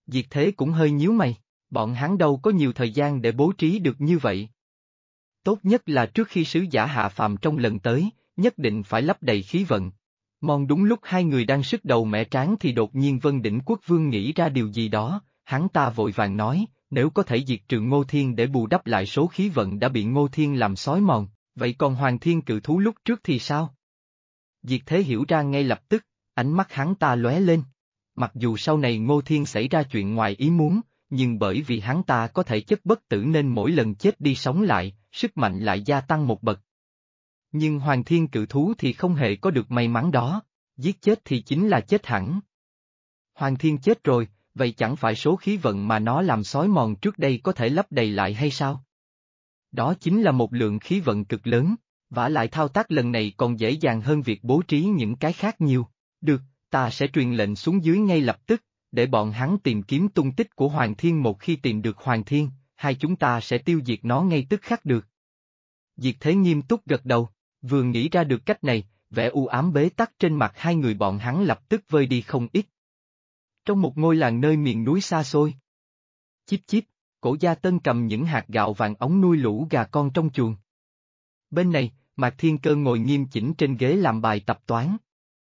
Diệt Thế cũng hơi nhíu mày, bọn hắn đâu có nhiều thời gian để bố trí được như vậy. Tốt nhất là trước khi sứ giả hạ phàm trong lần tới, nhất định phải lấp đầy khí vận. Mong đúng lúc hai người đang sức đầu mẻ trán thì đột nhiên Vân Đỉnh Quốc Vương nghĩ ra điều gì đó, hắn ta vội vàng nói, nếu có thể diệt trừ Ngô Thiên để bù đắp lại số khí vận đã bị Ngô Thiên làm xói mòn, vậy còn Hoàng Thiên Cự Thú lúc trước thì sao? Diệt Thế hiểu ra ngay lập tức, ánh mắt hắn ta lóe lên. Mặc dù sau này Ngô Thiên xảy ra chuyện ngoài ý muốn, nhưng bởi vì hắn ta có thể chất bất tử nên mỗi lần chết đi sống lại, sức mạnh lại gia tăng một bậc. Nhưng Hoàng Thiên Cự Thú thì không hề có được may mắn đó, giết chết thì chính là chết hẳn. Hoàng Thiên chết rồi, vậy chẳng phải số khí vận mà nó làm xói mòn trước đây có thể lấp đầy lại hay sao? Đó chính là một lượng khí vận cực lớn, vả lại thao tác lần này còn dễ dàng hơn việc bố trí những cái khác nhiều. Được, ta sẽ truyền lệnh xuống dưới ngay lập tức, để bọn hắn tìm kiếm tung tích của Hoàng Thiên. Một khi tìm được Hoàng Thiên, hai chúng ta sẽ tiêu diệt nó ngay tức khắc được. Diệt Thế nghiêm túc gật đầu, vừa nghĩ ra được cách này, vẻ u ám bế tắc trên mặt hai người bọn hắn lập tức vơi đi không ít. Trong một ngôi làng nơi miền núi xa xôi. Chíp chíp, Cổ Gia Tân cầm những hạt gạo vàng ống nuôi lũ gà con trong chuồng. Bên này, Mạc Thiên Cơ ngồi nghiêm chỉnh trên ghế làm bài tập toán.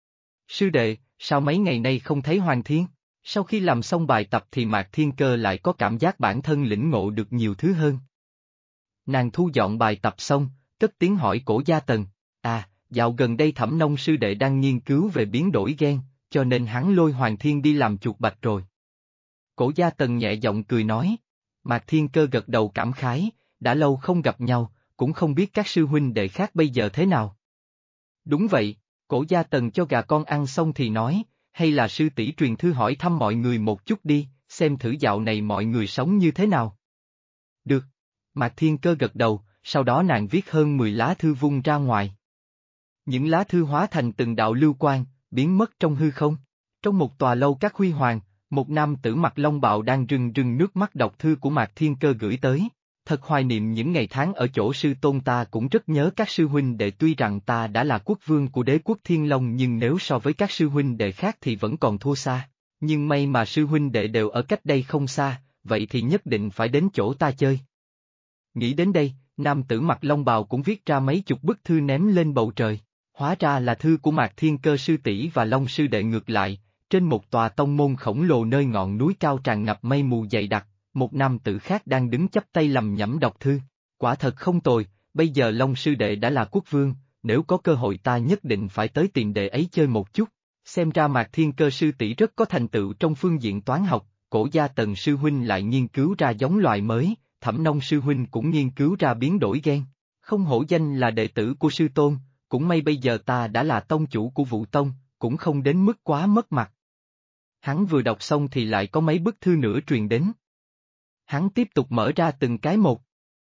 Sư đệ, sao mấy ngày nay không thấy Hoàng Thiên? Sau khi làm xong bài tập thì Mạc Thiên Cơ lại có cảm giác bản thân lĩnh ngộ được nhiều thứ hơn. Nàng thu dọn bài tập xong, cất tiếng hỏi Cổ Gia Tần, dạo gần đây Thẩm Nông sư đệ đang nghiên cứu về biến đổi gen, cho nên hắn lôi Hoàng Thiên đi làm chuột bạch rồi. Cổ Gia Tần nhẹ giọng cười nói. Mạc Thiên Cơ gật đầu cảm khái, đã lâu không gặp nhau, cũng không biết các sư huynh đệ khác bây giờ thế nào. Đúng vậy, Cổ Gia Tần cho gà con ăn xong thì nói, hay là sư tỷ truyền thư hỏi thăm mọi người một chút đi, xem thử dạo này mọi người sống như thế nào. Được. Mạc Thiên Cơ gật đầu, sau đó nàng viết hơn 10 lá thư vung ra ngoài. Những lá thư hóa thành từng đạo lưu quang, biến mất trong hư không. Trong một tòa lâu các huy hoàng, một nam tử mặc long bào đang rưng rưng nước mắt đọc thư của Mạc Thiên Cơ gửi tới. Thật hoài niệm những ngày tháng ở chỗ sư tôn, ta cũng rất nhớ các sư huynh đệ, tuy rằng ta đã là quốc vương của đế quốc Thiên Long nhưng nếu so với các sư huynh đệ khác thì vẫn còn thua xa. Nhưng may mà sư huynh đệ đều ở cách đây không xa, vậy thì nhất định phải đến chỗ ta chơi. Nghĩ đến đây, nam tử mặc long bào cũng viết ra mấy chục bức thư ném lên bầu trời. Hóa ra là thư của Mạc Thiên Cơ sư tỷ và Long sư đệ. Ngược lại, trên một tòa tông môn khổng lồ nơi ngọn núi cao tràn ngập mây mù dày đặc, một nam tử khác đang đứng chắp tay lầm nhẩm đọc thư. Quả thật không tồi, bây giờ Long sư đệ đã là quốc vương, nếu có cơ hội ta nhất định phải tới tìm đệ ấy chơi một chút. Xem ra Mạc Thiên Cơ sư tỷ rất có thành tựu trong phương diện toán học, Cổ Gia Tần sư huynh lại nghiên cứu ra giống loài mới, Thẩm Nông sư huynh cũng nghiên cứu ra biến đổi gen. Không hổ danh là đệ tử của sư tôn, cũng may bây giờ ta đã là tông chủ của Vũ Tông, cũng không đến mức quá mất mặt. Hắn vừa đọc xong thì lại có mấy bức thư nữa truyền đến. Hắn tiếp tục mở ra từng cái một.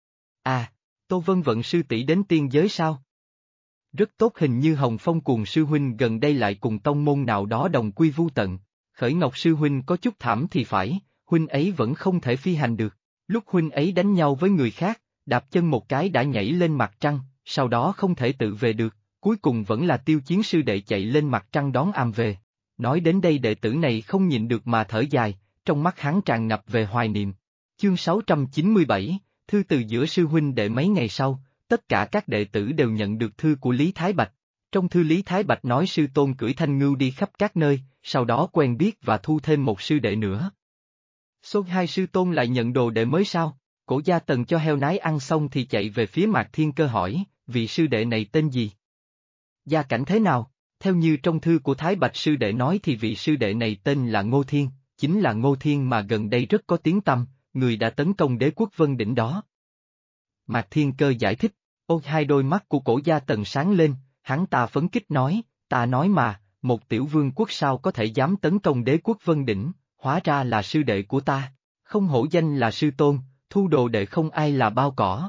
Tô Vân Vận sư tỷ đến tiên giới sao? Rất tốt, hình như Hồng Phong Cuồng sư huynh gần đây lại cùng tông môn nào đó đồng quy vu tận. Khởi Ngọc sư huynh có chút thảm thì phải, huynh ấy vẫn không thể phi hành được. Lúc huynh ấy đánh nhau với người khác, đạp chân một cái đã nhảy lên mặt trăng, sau đó không thể tự về được, cuối cùng vẫn là Tiêu Chiến sư đệ chạy lên mặt trăng đón am về. Nói đến đây đệ tử này không nhịn được mà thở dài, trong mắt hắn tràn ngập về hoài niệm. Chương 697, thư từ giữa sư huynh đệ. Mấy ngày sau, tất cả các đệ tử đều nhận được thư của Lý Thái Bạch. Trong thư Lý Thái Bạch nói sư tôn cưỡi thanh ngưu đi khắp các nơi, sau đó quen biết và thu thêm một sư đệ nữa. Số 2 sư tôn lại nhận đồ đệ mới sao? Cổ Gia Tần cho heo nái ăn xong thì chạy về phía Mạc Thiên Cơ hỏi, vị sư đệ này tên gì? Gia cảnh thế nào? Theo như trong thư của Thái Bạch sư đệ nói thì vị sư đệ này tên là Ngô Thiên, chính là Ngô Thiên mà gần đây rất có tiếng tăm, người đã tấn công đế quốc Vân Đỉnh đó. Mạc Thiên Cơ giải thích, hai đôi mắt của Cổ Gia Tần sáng lên, hắn ta phấn khích nói, ta nói mà, một tiểu vương quốc sao có thể dám tấn công đế quốc Vân Đỉnh, hóa ra là sư đệ của ta, không hổ danh là sư tôn, thu đồ đệ không ai là bao cỏ.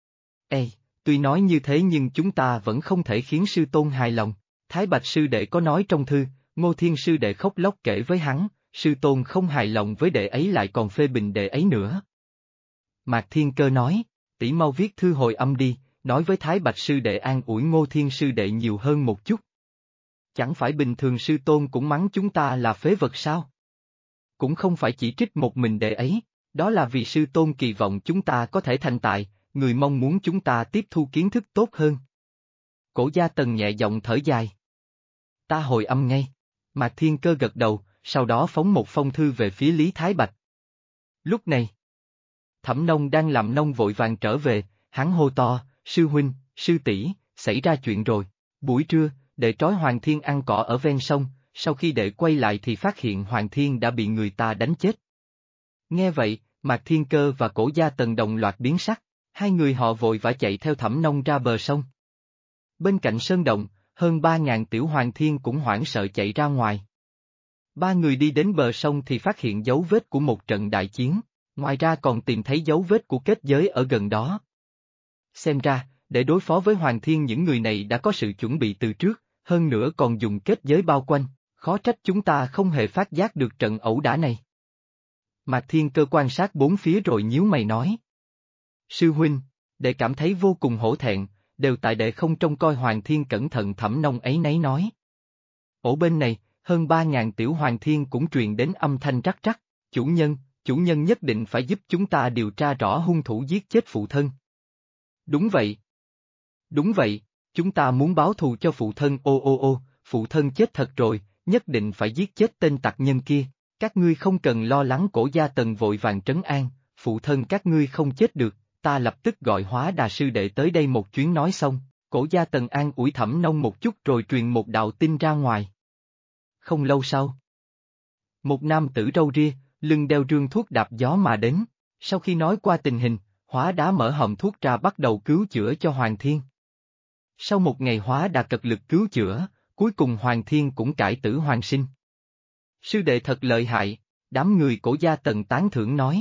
Tuy nói như thế nhưng chúng ta vẫn không thể khiến sư tôn hài lòng. Thái Bạch sư đệ có nói trong thư, Ngô Thiên sư đệ khóc lóc kể với hắn, sư tôn không hài lòng với đệ ấy lại còn phê bình đệ ấy nữa. Mạc Thiên Cơ nói, tỷ mau viết thư hồi âm đi, nói với Thái Bạch sư đệ an ủi Ngô Thiên sư đệ nhiều hơn một chút. Chẳng phải bình thường sư tôn cũng mắng chúng ta là phế vật sao? cũng không phải chỉ trích một mình đệ ấy, đó là vì sư tôn kỳ vọng chúng ta có thể thành tài, người mong muốn chúng ta tiếp thu kiến thức tốt hơn. Cổ Gia Tần nhẹ giọng thở dài. Ta hồi âm ngay. Mạc Thiên Cơ gật đầu, sau đó phóng một phong thư về phía Lý Thái Bạch. Lúc này, Thẩm Nông đang làm nông vội vàng trở về, hắn hô to, sư huynh, sư tỷ, xảy ra chuyện rồi. Buổi trưa, đệ trói Hoàng Thiên ăn cỏ ở ven sông, sau khi đệ quay lại thì phát hiện Hoàng Thiên đã bị người ta đánh chết. Nghe vậy, Mạc Thiên Cơ và Cổ Gia Tần đồng loạt biến sắc, hai người họ vội vã chạy theo Thẩm Nông ra bờ sông. Bên cạnh sơn động, hơn 3.000 tiểu Hoàng Thiên cũng hoảng sợ chạy ra ngoài. Ba người đi đến bờ sông thì phát hiện dấu vết của một trận đại chiến, ngoài ra còn tìm thấy dấu vết của kết giới ở gần đó. Xem ra, để đối phó với Hoàng Thiên những người này đã có sự chuẩn bị từ trước, hơn nữa còn dùng kết giới bao quanh, khó trách chúng ta không hề phát giác được trận ẩu đả này. Mạc Thiên Cơ quan sát bốn phía rồi nhíu mày nói. Sư huynh, đệ cảm thấy vô cùng hổ thẹn, đều tại đệ không trông coi Hoàng Thiên cẩn thận. Thẩm Nông ấy nấy nói. Ở bên này, hơn 3.000 tiểu Hoàng Thiên cũng truyền đến âm thanh rắc rắc, chủ nhân nhất định phải giúp chúng ta điều tra rõ hung thủ giết chết phụ thân. Đúng vậy, chúng ta muốn báo thù cho phụ thân. Phụ thân chết thật rồi, nhất định phải giết chết tên tặc nhân kia, các ngươi không cần lo lắng. Cổ Gia Tần vội vàng trấn an, phụ thân các ngươi không chết được, ta lập tức gọi Hóa Đà sư đệ tới đây một chuyến. Nói xong, Cổ Gia Tần an ủi Thẩm Nông một chút rồi truyền một đạo tin ra ngoài. Không lâu sau, một nam tử râu ria, lưng đeo rương thuốc đạp gió mà đến, sau khi nói qua tình hình, Hóa Đá mở hòm thuốc ra bắt đầu cứu chữa cho Hoàng Thiên. Sau một ngày Hóa Đà cật lực cứu chữa, cuối cùng Hoàng Thiên cũng cải tử hoàn sinh. Sư đệ thật lợi hại, đám người Cổ Gia Tần tán thưởng nói.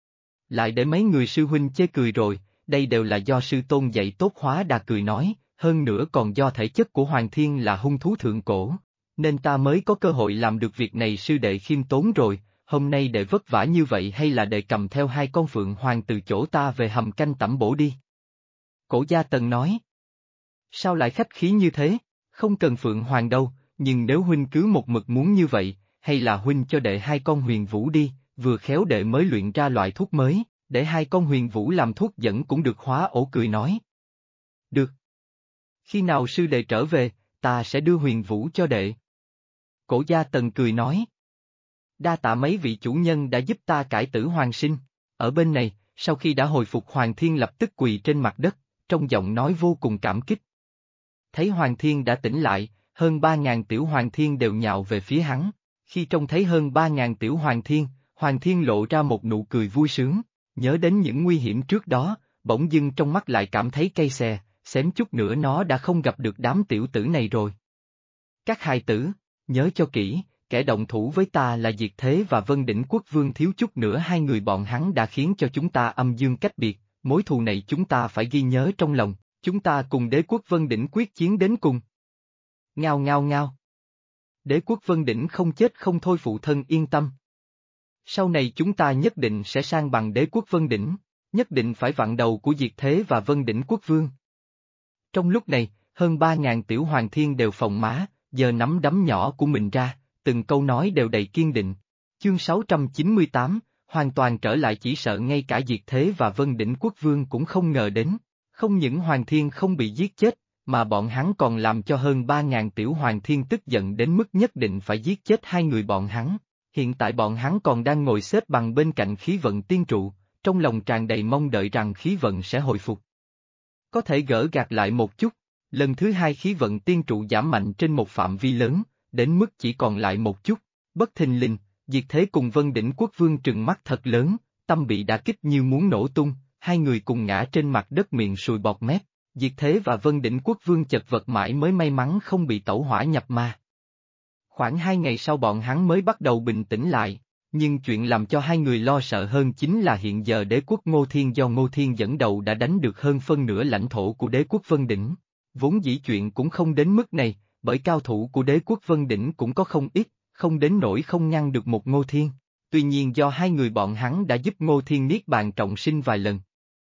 Lại để mấy người sư huynh chê cười rồi, đây đều là do sư tôn dạy tốt. Hóa Đà cười nói, hơn nữa còn do thể chất của Hoàng Thiên là hung thú thượng cổ, nên ta mới có cơ hội làm được việc này. Sư đệ khiêm tốn rồi, hôm nay đệ vất vả như vậy hay là đệ cầm theo 2 con phượng hoàng từ chỗ ta về hầm canh tẩm bổ đi. Cổ Gia Tần nói. Sao lại khách khí như thế, không cần phượng hoàng đâu, nhưng nếu huynh cứ một mực muốn như vậy, hay là huynh cho đệ 2 con huyền vũ đi, vừa khéo đệ mới luyện ra loại thuốc mới, để 2 con huyền vũ làm thuốc dẫn cũng được. Hóa Ổ cười nói. Được. Khi nào sư đệ trở về, ta sẽ đưa huyền vũ cho đệ. Cổ Gia Tần cười nói. Đa tạ mấy vị chủ nhân đã giúp ta cải tử hoàn sinh. Ở bên này, sau khi đã hồi phục Hoàng Thiên lập tức quỳ trên mặt đất, trong giọng nói vô cùng cảm kích. Thấy Hoàng Thiên đã tỉnh lại, hơn 3.000 tiểu Hoàng Thiên đều nhào về phía hắn. Khi trông thấy hơn 3.000 tiểu Hoàng Thiên lộ ra một nụ cười vui sướng, nhớ đến những nguy hiểm trước đó, bỗng dưng trong mắt lại cảm thấy cay xè, xém chút nữa nó đã không gặp được đám tiểu tử này rồi. Các hài tử, nhớ cho kỹ, kẻ động thủ với ta là Diệt Thế và Vân Đỉnh Quốc Vương, thiếu chút nữa 2 người bọn hắn đã khiến cho chúng ta âm dương cách biệt, mối thù này chúng ta phải ghi nhớ trong lòng, chúng ta cùng đế quốc Vân Đỉnh quyết chiến đến cùng. Ngao ngao ngao. Đế quốc Vân Đỉnh không chết không thôi, phụ thân yên tâm. Sau này chúng ta nhất định sẽ sang bằng đế quốc Vân Đỉnh, nhất định phải vặn đầu của Diệt Thế và Vân Đỉnh Quốc Vương. Trong lúc này, hơn 3.000 tiểu Hoàng Thiên đều phồng má, giờ nắm đấm nhỏ của mình ra, từng câu nói đều đầy kiên định. Chương 698, hoàn toàn trở lại. Chỉ sợ ngay cả Diệt Thế và Vân Đỉnh Quốc Vương cũng không ngờ đến, không những Hoàng Thiên không bị giết chết, mà bọn hắn còn làm cho hơn 3.000 tiểu Hoàng Thiên tức giận đến mức nhất định phải giết chết 2 người bọn hắn. Hiện tại bọn hắn còn đang ngồi xếp bằng bên cạnh khí vận tiên trụ, trong lòng tràn đầy mong đợi rằng khí vận sẽ hồi phục. Có thể gỡ gạc lại một chút, lần thứ 2 khí vận tiên trụ giảm mạnh trên một phạm vi lớn, đến mức chỉ còn lại một chút, bất thình lình, Diệt Thế cùng Vân Đỉnh Quốc Vương trừng mắt thật lớn, tâm bị đả kích như muốn nổ tung, 2 người cùng ngã trên mặt đất miệng sùi bọt mép. Diệt Thế và Vân Đỉnh Quốc Vương chật vật mãi mới may mắn không bị tẩu hỏa nhập ma. Khoảng 2 ngày sau bọn hắn mới bắt đầu bình tĩnh lại, nhưng chuyện làm cho 2 người lo sợ hơn chính là hiện giờ đế quốc Ngô Thiên do Ngô Thiên dẫn đầu đã đánh được hơn phân nửa lãnh thổ của đế quốc Vân Đỉnh. Vốn dĩ chuyện cũng không đến mức này, bởi cao thủ của đế quốc Vân Đỉnh cũng có không ít, không đến nỗi không ngăn được một Ngô Thiên. Tuy nhiên do 2 người bọn hắn đã giúp Ngô Thiên niết bàn trọng sinh vài lần.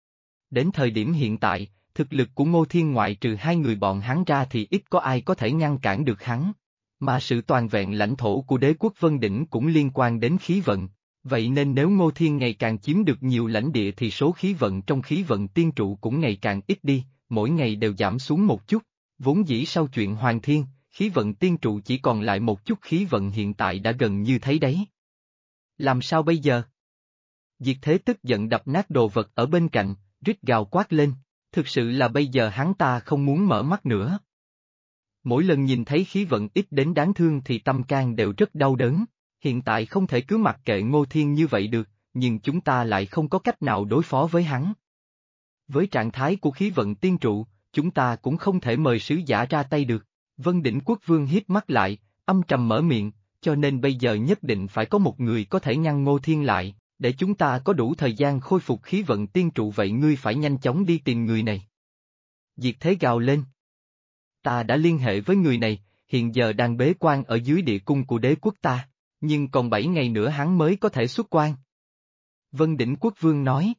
Đến thời điểm hiện tại, thực lực của Ngô Thiên ngoại trừ 2 người bọn hắn ra thì ít có ai có thể ngăn cản được hắn. mà sự toàn vẹn lãnh thổ của đế quốc Vân Đỉnh cũng liên quan đến khí vận. Vậy nên nếu Ngô Thiên ngày càng chiếm được nhiều lãnh địa thì số khí vận trong khí vận tiên trụ cũng ngày càng ít đi, mỗi ngày đều giảm xuống một chút. Vốn dĩ sau chuyện Hoàng Thiên, khí vận tiên trụ chỉ còn lại một chút, khí vận hiện tại đã gần như thấy đấy. Làm sao bây giờ? Diệt Thế tức giận đập nát đồ vật ở bên cạnh, rít gào quát lên, thực sự là bây giờ hắn ta không muốn mở mắt nữa. Mỗi lần nhìn thấy khí vận ít đến đáng thương thì tâm can đều rất đau đớn, hiện tại không thể cứ mặc kệ Ngô Thiên như vậy được, nhưng chúng ta lại không có cách nào đối phó với hắn. Với trạng thái của khí vận tiên trụ, chúng ta cũng không thể mời sứ giả ra tay được. Vân Đỉnh Quốc Vương hít mắt lại, âm trầm mở miệng, cho nên bây giờ nhất định phải có một người có thể ngăn Ngô Thiên lại, để chúng ta có đủ thời gian khôi phục khí vận tiên trụ, vậy ngươi phải nhanh chóng đi tìm người này. Diệt Thế gào lên. Ta đã liên hệ với người này, hiện giờ đang bế quan ở dưới địa cung của đế quốc ta, nhưng còn 7 ngày nữa hắn mới có thể xuất quan. Vân Đỉnh Quốc Vương nói.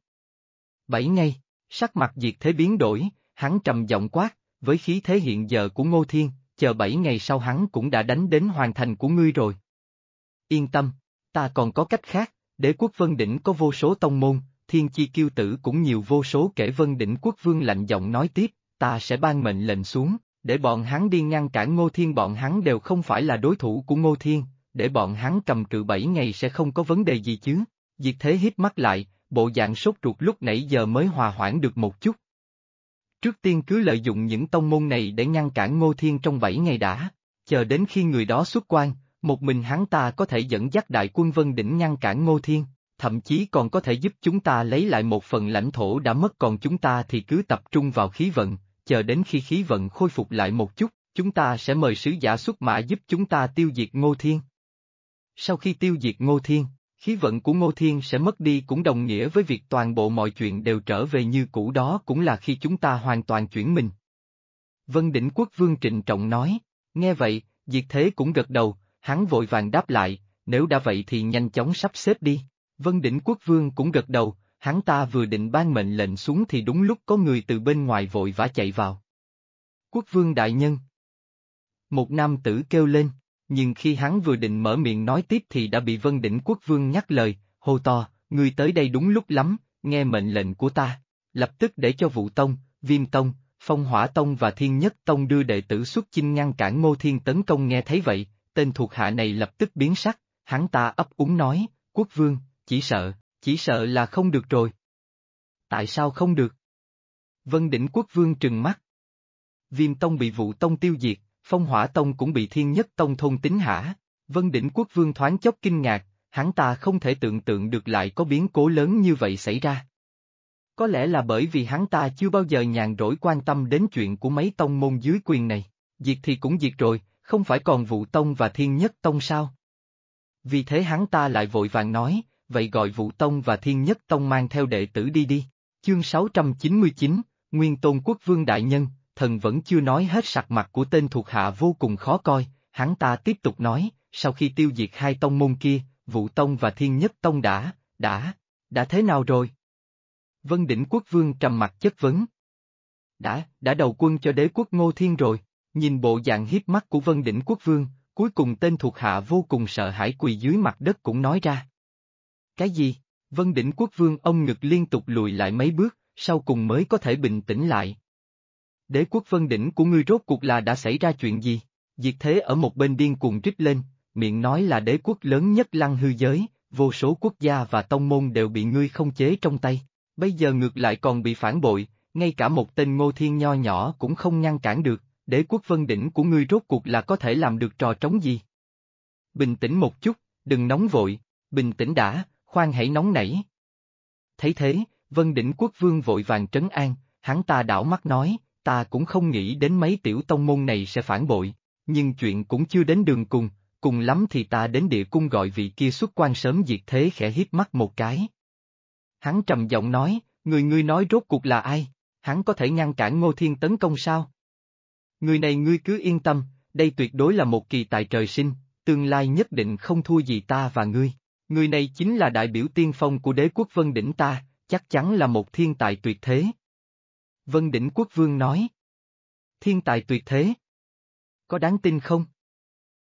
7 ngày, sắc mặt Diệt Thế biến đổi, hắn trầm giọng quát, với khí thế hiện giờ của Ngô Thiên, chờ 7 ngày sau hắn cũng đã đánh đến hoàn thành của ngươi rồi. Yên tâm, ta còn có cách khác, đế quốc Vân Đỉnh có vô số tông môn, thiên chi kiêu tử cũng nhiều vô số kể. Vân Đỉnh Quốc Vương lạnh giọng nói tiếp, ta sẽ ban mệnh lệnh xuống, để bọn hắn đi ngăn cản Ngô Thiên, bọn hắn đều không phải là đối thủ của Ngô Thiên, để bọn hắn cầm cự 7 ngày sẽ không có vấn đề gì chứ. Diệt Thế hít mắt lại, bộ dạng sốt ruột lúc nãy giờ mới hòa hoãn được một chút. Trước tiên cứ lợi dụng những tông môn này để ngăn cản Ngô Thiên trong 7 ngày đã, chờ đến khi người đó xuất quan, một mình hắn ta có thể dẫn dắt đại quân Vân Đỉnh ngăn cản Ngô Thiên, thậm chí còn có thể giúp chúng ta lấy lại một phần lãnh thổ đã mất, còn chúng ta thì cứ tập trung vào khí vận, chờ đến khi khí vận khôi phục lại một chút, chúng ta sẽ mời sứ giả xuất mã giúp chúng ta tiêu diệt Ngô Thiên. Sau khi tiêu diệt Ngô Thiên, khí vận của Ngô Thiên sẽ mất đi, cũng đồng nghĩa với việc toàn bộ mọi chuyện đều trở về như cũ, đó cũng là khi chúng ta hoàn toàn chuyển mình. Vân Đỉnh Quốc Vương trịnh trọng nói, nghe vậy, Diệt Thế cũng gật đầu, hắn vội vàng đáp lại, nếu đã vậy thì nhanh chóng sắp xếp đi. Vân Đỉnh Quốc Vương cũng gật đầu, hắn ta vừa định ban mệnh lệnh xuống thì đúng lúc có người từ bên ngoài vội vã chạy vào. Quốc Vương đại nhân. Một nam tử kêu lên. Nhưng khi hắn vừa định mở miệng nói tiếp thì đã bị Vân Đỉnh Quốc Vương ngắt lời, hô to, ngươi tới đây đúng lúc lắm, nghe mệnh lệnh của ta, lập tức để cho Vũ Tông, Viêm Tông, Phong Hỏa Tông và Thiên Nhất Tông đưa đệ tử xuất chinh ngăn cản Ngô Thiên tấn công. Nghe thấy vậy, tên thuộc hạ này lập tức biến sắc, hắn ta ấp úng nói, Quốc Vương, chỉ sợ là không được rồi. Tại sao không được? Vân Đỉnh Quốc Vương trừng mắt. Viêm Tông bị Vũ Tông tiêu diệt, Phong Hỏa Tông cũng bị Thiên Nhất Tông thôn tính hả? Vân Đỉnh Quốc Vương thoáng chốc kinh ngạc, hắn ta không thể tưởng tượng được lại có biến cố lớn như vậy xảy ra. Có lẽ là bởi vì hắn ta chưa bao giờ nhàn rỗi quan tâm đến chuyện của mấy tông môn dưới quyền này, diệt thì cũng diệt rồi, không phải còn Vũ Tông và Thiên Nhất Tông sao? Vì thế hắn ta lại vội vàng nói, vậy gọi Vũ Tông và Thiên Nhất Tông mang theo đệ tử đi đi. Chương 699, Nguyên Tôn Quốc Vương đại nhân. Thần vẫn chưa nói hết, sắc mặt của tên thuộc hạ vô cùng khó coi, hắn ta tiếp tục nói, sau khi tiêu diệt hai tông môn kia, Vũ Tông và Thiên Nhất Tông đã thế nào rồi? Vân Đỉnh Quốc Vương trầm mặt chất vấn. Đã đầu quân cho đế quốc Ngô Thiên rồi, nhìn bộ dạng hiếp mắt của Vân Đỉnh Quốc Vương, cuối cùng tên thuộc hạ vô cùng sợ hãi quỳ dưới mặt đất cũng nói ra. Cái gì? Vân Đỉnh Quốc Vương ông ngực liên tục lùi lại mấy bước, sau cùng mới có thể bình tĩnh lại. Đế quốc Vân Đỉnh của ngươi rốt cuộc là đã xảy ra chuyện gì? Diệt Thế ở một bên điên cuồng rít lên, miệng nói là đế quốc lớn nhất lăng hư giới, vô số quốc gia và tông môn đều bị ngươi không chế trong tay, bây giờ ngược lại còn bị phản bội, ngay cả một tên Ngô Thiên nho nhỏ cũng không ngăn cản được, đế quốc Vân Đỉnh của ngươi rốt cuộc là có thể làm được trò trống gì? Bình tĩnh một chút, đừng nóng vội, bình tĩnh đã, khoan hãy nóng nảy. Thấy thế, Vân Đỉnh Quốc Vương vội vàng trấn an, hắn ta đảo mắt nói, ta cũng không nghĩ đến mấy tiểu tông môn này sẽ phản bội, nhưng chuyện cũng chưa đến đường cùng, cùng lắm thì ta đến địa cung gọi vị kia xuất quan sớm. Diệt Thế khẽ híp mắt một cái. Hắn trầm giọng nói, ngươi nói rốt cuộc là ai? Hắn có thể ngăn cản Ngô Thiên tấn công sao? Người này ngươi cứ yên tâm, đây tuyệt đối là một kỳ tài trời sinh, tương lai nhất định không thua gì ta và ngươi. Người này chính là đại biểu tiên phong của đế quốc Vân Đỉnh ta, chắc chắn là một thiên tài tuyệt thế. Vân Đỉnh Quốc Vương nói. Thiên tài tuyệt thế? Có đáng tin không?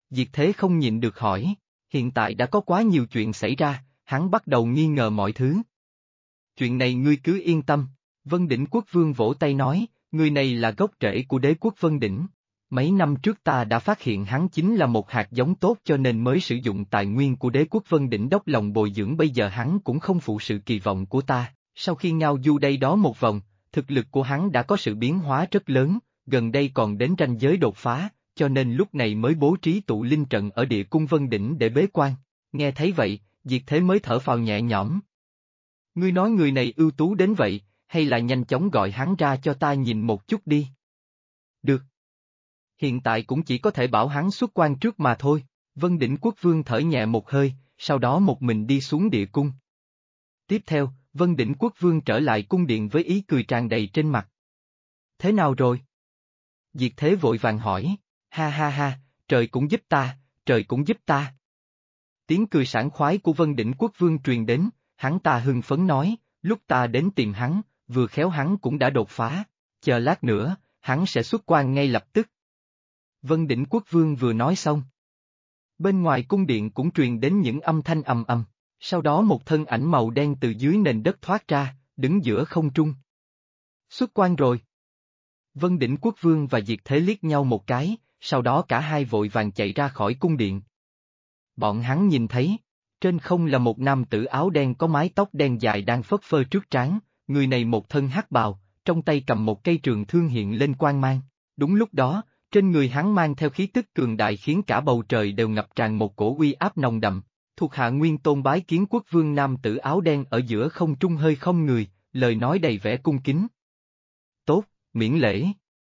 Diệt Thế không nhịn được hỏi, hiện tại đã có quá nhiều chuyện xảy ra, hắn bắt đầu nghi ngờ mọi thứ. Chuyện này ngươi cứ yên tâm, Vân Đỉnh Quốc Vương vỗ tay nói, người này là gốc rễ của đế quốc Vân Đỉnh. Mấy năm trước ta đã phát hiện hắn chính là một hạt giống tốt cho nên mới sử dụng tài nguyên của đế quốc Vân Đỉnh dốc lòng bồi dưỡng, bây giờ hắn cũng không phụ sự kỳ vọng của ta, sau khi ngao du đây đó một vòng, thực lực của hắn đã có sự biến hóa rất lớn, gần đây còn đến ranh giới đột phá, cho nên lúc này mới bố trí tụ linh trận ở địa cung Vân Đỉnh để bế quan. Nghe thấy vậy, Diệt Thế mới thở phào nhẹ nhõm. Ngươi nói người này ưu tú đến vậy, hay là nhanh chóng gọi hắn ra cho ta nhìn một chút đi. Được. Hiện tại cũng chỉ có thể bảo hắn xuất quan trước mà thôi, Vân Đỉnh Quốc Vương thở nhẹ một hơi, sau đó một mình đi xuống địa cung. Tiếp theo, Vân Đỉnh Quốc Vương trở lại cung điện với ý cười tràn đầy trên mặt. Thế nào rồi? Diệt Thế vội vàng hỏi, ha ha ha, trời cũng giúp ta, trời cũng giúp ta. Tiếng cười sảng khoái của Vân Đỉnh Quốc Vương truyền đến, hắn ta hưng phấn nói, lúc ta đến tìm hắn, vừa khéo hắn cũng đã đột phá, chờ lát nữa, hắn sẽ xuất quan ngay lập tức. Vân Đỉnh Quốc Vương vừa nói xong. Bên ngoài cung điện cũng truyền đến những âm thanh ầm ầm, sau đó một thân ảnh màu đen từ dưới nền đất thoát ra, đứng giữa không trung. Xuất quan rồi. Vân Đỉnh Quốc Vương và Diệt Thế liếc nhau một cái, sau đó cả hai vội vàng chạy ra khỏi cung điện. Bọn hắn nhìn thấy, trên không là một nam tử áo đen có mái tóc đen dài đang phất phơ trước trán, người này một thân hắc bào, trong tay cầm một cây trường thương hiện lên quang mang. Đúng lúc đó, trên người hắn mang theo khí tức cường đại khiến cả bầu trời đều ngập tràn một cổ uy áp nồng đậm. Thuộc hạ Nguyên Tôn bái kiến quốc vương, nam tử áo đen ở giữa không trung hơi không người, lời nói đầy vẻ cung kính. Tốt, miễn lễ.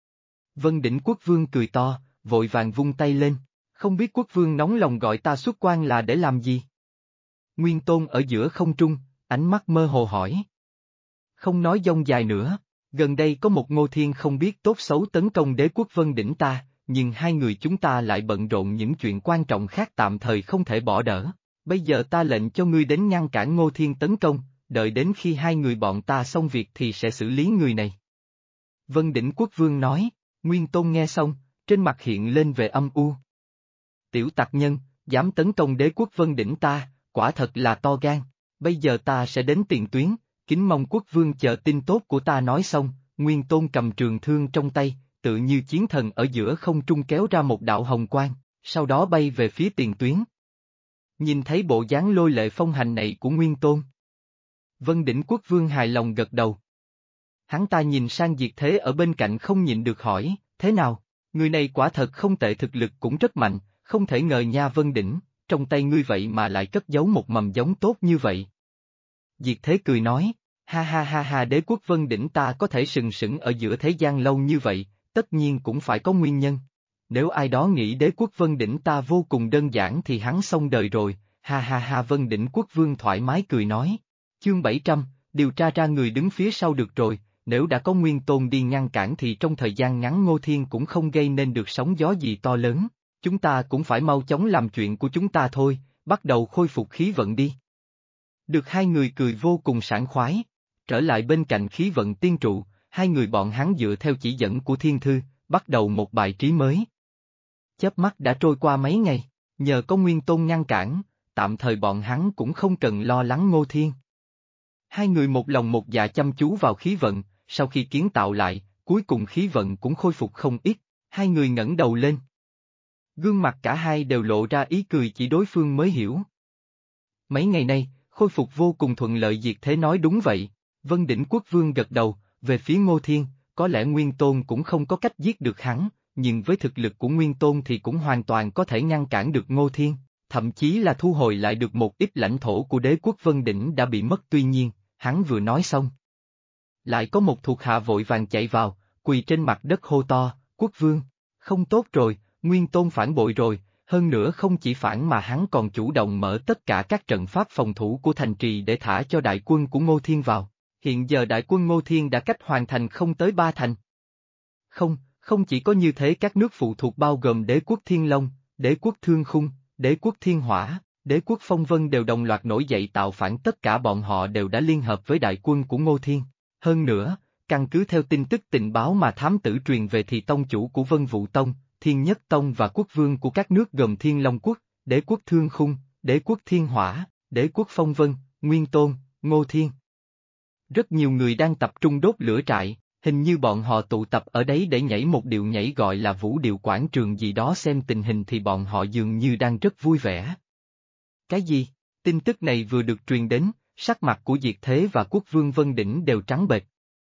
Vân Đỉnh Quốc Vương cười to, vội vàng vung tay lên, không biết quốc vương nóng lòng gọi ta xuất quan là để làm gì? Nguyên Tôn ở giữa không trung, ánh mắt mơ hồ hỏi. Không nói dông dài nữa, gần đây có một Ngô Thiên không biết tốt xấu tấn công đế quốc Vân Đỉnh ta, nhưng hai người chúng ta lại bận rộn những chuyện quan trọng khác tạm thời không thể bỏ đỡ. Bây giờ ta lệnh cho ngươi đến ngăn cản Ngô Thiên tấn công, đợi đến khi hai người bọn ta xong việc thì sẽ xử lý người này. Vân Đỉnh Quốc Vương nói, Nguyên Tôn nghe xong, trên mặt hiện lên về âm u. Tiểu tặc nhân, dám tấn công đế quốc Vân Đỉnh ta, quả thật là to gan, bây giờ ta sẽ đến tiền tuyến, kính mong quốc vương chờ tin tốt của ta. Nói xong, Nguyên Tôn cầm trường thương trong tay, tự như chiến thần ở giữa không trung kéo ra một đạo hồng quang, sau đó bay về phía tiền tuyến. Nhìn thấy bộ dáng lôi lệ phong hành này của Nguyên Tôn, Vân Đỉnh Quốc Vương hài lòng gật đầu. Hắn ta nhìn sang Diệt Thế ở bên cạnh không nhịn được hỏi, thế nào, người này quả thật không tệ, thực lực cũng rất mạnh, không thể ngờ nha Vân Đỉnh, trong tay ngươi vậy mà lại cất giấu một mầm giống tốt như vậy. Diệt Thế cười nói, ha ha ha ha, đế quốc Vân Đỉnh ta có thể sừng sững ở giữa thế gian lâu như vậy, tất nhiên cũng phải có nguyên nhân. Nếu ai đó nghĩ đế quốc Vân Đỉnh ta vô cùng đơn giản thì hắn xong đời rồi, ha ha ha. Vân Đỉnh Quốc Vương thoải mái cười nói. Chương 700, điều tra ra người đứng phía sau được rồi, nếu đã có Nguyên Tôn đi ngăn cản thì trong thời gian ngắn Ngô Thiên cũng không gây nên được sóng gió gì to lớn, chúng ta cũng phải mau chóng làm chuyện của chúng ta thôi, bắt đầu khôi phục khí vận đi. Được hai người cười vô cùng sảng khoái, trở lại bên cạnh khí vận tiên trụ, hai người bọn hắn dựa theo chỉ dẫn của Thiên Thư, bắt đầu một bài trí mới. Chớp mắt đã trôi qua mấy ngày, nhờ có Nguyên Tôn ngăn cản, tạm thời bọn hắn cũng không cần lo lắng Ngô Thiên. Hai người một lòng một dạ chăm chú vào khí vận, sau khi kiến tạo lại, cuối cùng khí vận cũng khôi phục không ít, hai người ngẩng đầu lên. Gương mặt cả hai đều lộ ra ý cười, chỉ đối phương mới hiểu. Mấy ngày nay, khôi phục vô cùng thuận lợi. Diệt Thế nói đúng vậy, Vân Đỉnh Quốc Vương gật đầu, về phía Ngô Thiên, có lẽ Nguyên Tôn cũng không có cách giết được hắn, nhưng với thực lực của Nguyên Tôn thì cũng hoàn toàn có thể ngăn cản được Ngô Thiên, thậm chí là thu hồi lại được một ít lãnh thổ của đế quốc Vân Đỉnh đã bị mất. Tuy nhiên, hắn vừa nói xong, lại có một thuộc hạ vội vàng chạy vào, quỳ trên mặt đất hô to, Quốc Vương, không tốt rồi, Nguyên Tôn phản bội rồi, hơn nữa không chỉ phản mà hắn còn chủ động mở tất cả các trận pháp phòng thủ của thành trì để thả cho đại quân của Ngô Thiên vào. Hiện giờ đại quân Ngô Thiên đã cách hoàn thành không tới 3 thành. Không chỉ có như thế, các nước phụ thuộc bao gồm đế quốc Thiên Long, đế quốc Thương Khung, đế quốc Thiên Hỏa, đế quốc Phong Vân đều đồng loạt nổi dậy tạo phản, tất cả bọn họ đều đã liên hợp với đại quân của Ngô Thiên. Hơn nữa, căn cứ theo tin tức tình báo mà thám tử truyền về thì tông chủ của Vân Vũ Tông, Thiên Nhất Tông và quốc vương của các nước gồm Thiên Long Quốc, Đế quốc Thương Khung, Đế quốc Thiên Hỏa, Đế quốc Phong Vân, Nguyên Tôn, Ngô Thiên. Rất nhiều người đang tập trung đốt lửa trại, hình như bọn họ tụ tập ở đấy để nhảy một điệu nhảy gọi là vũ điệu quảng trường gì đó, xem tình hình thì bọn họ dường như đang rất vui vẻ. Cái gì? Tin tức này vừa được truyền đến, sắc mặt của Diệt Thế và quốc vương Vân Đỉnh đều trắng bệch.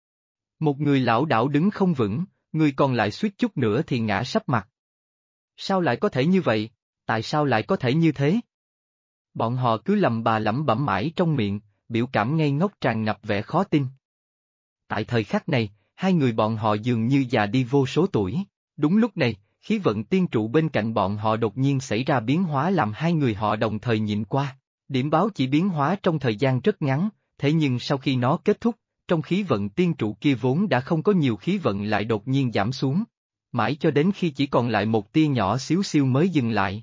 Một người lảo đảo đứng không vững, người còn lại suýt chút nữa thì ngã sấp mặt. Sao lại có thể như vậy? Tại sao lại có thể như thế? Bọn họ cứ lầm bà lẩm bẩm mãi trong miệng, biểu cảm ngây ngốc tràn ngập vẻ khó tin. Tại thời khắc này, hai người bọn họ dường như già đi vô số tuổi. Đúng lúc này, khí vận tiên trụ bên cạnh bọn họ đột nhiên xảy ra biến hóa làm hai người họ đồng thời nhìn qua. Điểm báo chỉ biến hóa trong thời gian rất ngắn, thế nhưng sau khi nó kết thúc, trong khí vận tiên trụ kia vốn đã không có nhiều khí vận lại đột nhiên giảm xuống. Mãi cho đến khi chỉ còn lại một tia nhỏ xíu xiu mới dừng lại.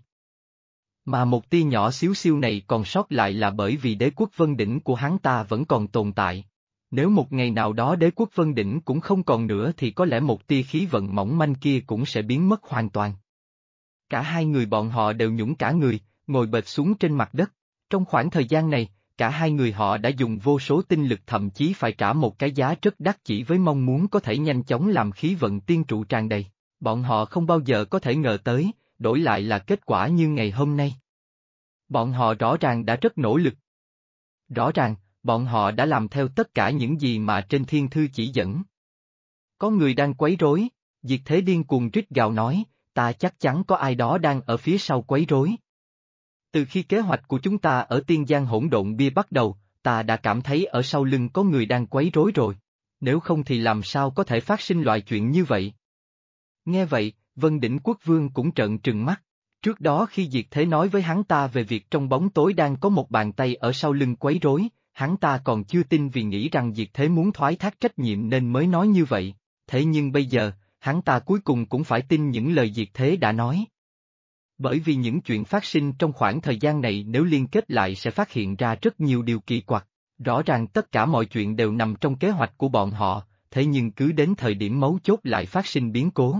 Mà một tia nhỏ xíu xiu này còn sót lại là bởi vì đế quốc Vân Đỉnh của hắn ta vẫn còn tồn tại. Nếu một ngày nào đó đế quốc Vân Đỉnh cũng không còn nữa thì có lẽ một tia khí vận mỏng manh kia cũng sẽ biến mất hoàn toàn. Cả hai người bọn họ đều nhũn cả người, ngồi bệt xuống trên mặt đất. Trong khoảng thời gian này, cả hai người họ đã dùng vô số tinh lực, thậm chí phải trả một cái giá rất đắt chỉ với mong muốn có thể nhanh chóng làm khí vận tiên trụ tràn đầy. Bọn họ không bao giờ có thể ngờ tới, đổi lại là kết quả như ngày hôm nay. Bọn họ rõ ràng đã rất nỗ lực. Rõ ràng, bọn họ đã làm theo tất cả những gì mà trên thiên thư chỉ dẫn. Có người đang quấy rối, Diệt Thế điên cuồng rít gào nói, ta chắc chắn có ai đó đang ở phía sau quấy rối. Từ khi kế hoạch của chúng ta ở Tiên Giang Hỗn Độn Bia bắt đầu, ta đã cảm thấy ở sau lưng có người đang quấy rối rồi. Nếu không thì làm sao có thể phát sinh loại chuyện như vậy? Nghe vậy, Vân Đỉnh Quốc Vương cũng trợn trừng mắt. Trước đó khi Diệt Thế nói với hắn ta về việc trong bóng tối đang có một bàn tay ở sau lưng quấy rối, hắn ta còn chưa tin vì nghĩ rằng Diệt Thế muốn thoái thác trách nhiệm nên mới nói như vậy. Thế nhưng bây giờ, hắn ta cuối cùng cũng phải tin những lời Diệt Thế đã nói. Bởi vì những chuyện phát sinh trong khoảng thời gian này nếu liên kết lại sẽ phát hiện ra rất nhiều điều kỳ quặc. Rõ ràng tất cả mọi chuyện đều nằm trong kế hoạch của bọn họ, thế nhưng cứ đến thời điểm mấu chốt lại phát sinh biến cố.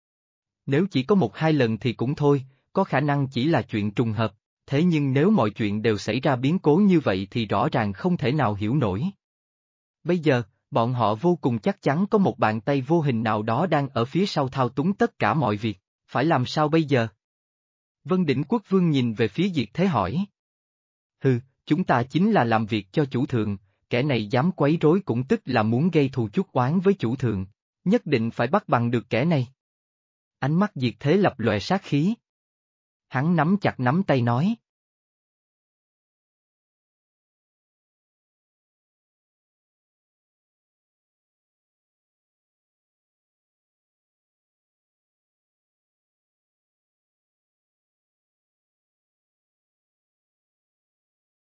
Nếu chỉ có một hai lần thì cũng thôi, có khả năng chỉ là chuyện trùng hợp, thế nhưng nếu mọi chuyện đều xảy ra biến cố như vậy thì rõ ràng không thể nào hiểu nổi. Bây giờ, bọn họ vô cùng chắc chắn có một bàn tay vô hình nào đó đang ở phía sau thao túng tất cả mọi việc, phải làm sao bây giờ? Vân Đỉnh Quốc Vương nhìn về phía Diệt Thế hỏi. Hừ, chúng ta chính là làm việc cho chủ thượng, kẻ này dám quấy rối cũng tức là muốn gây thù chuốc oán với chủ thượng, nhất định phải bắt bằng được kẻ này. Ánh mắt Diệt Thế lập lòe sát khí. Hắn nắm chặt nắm tay nói.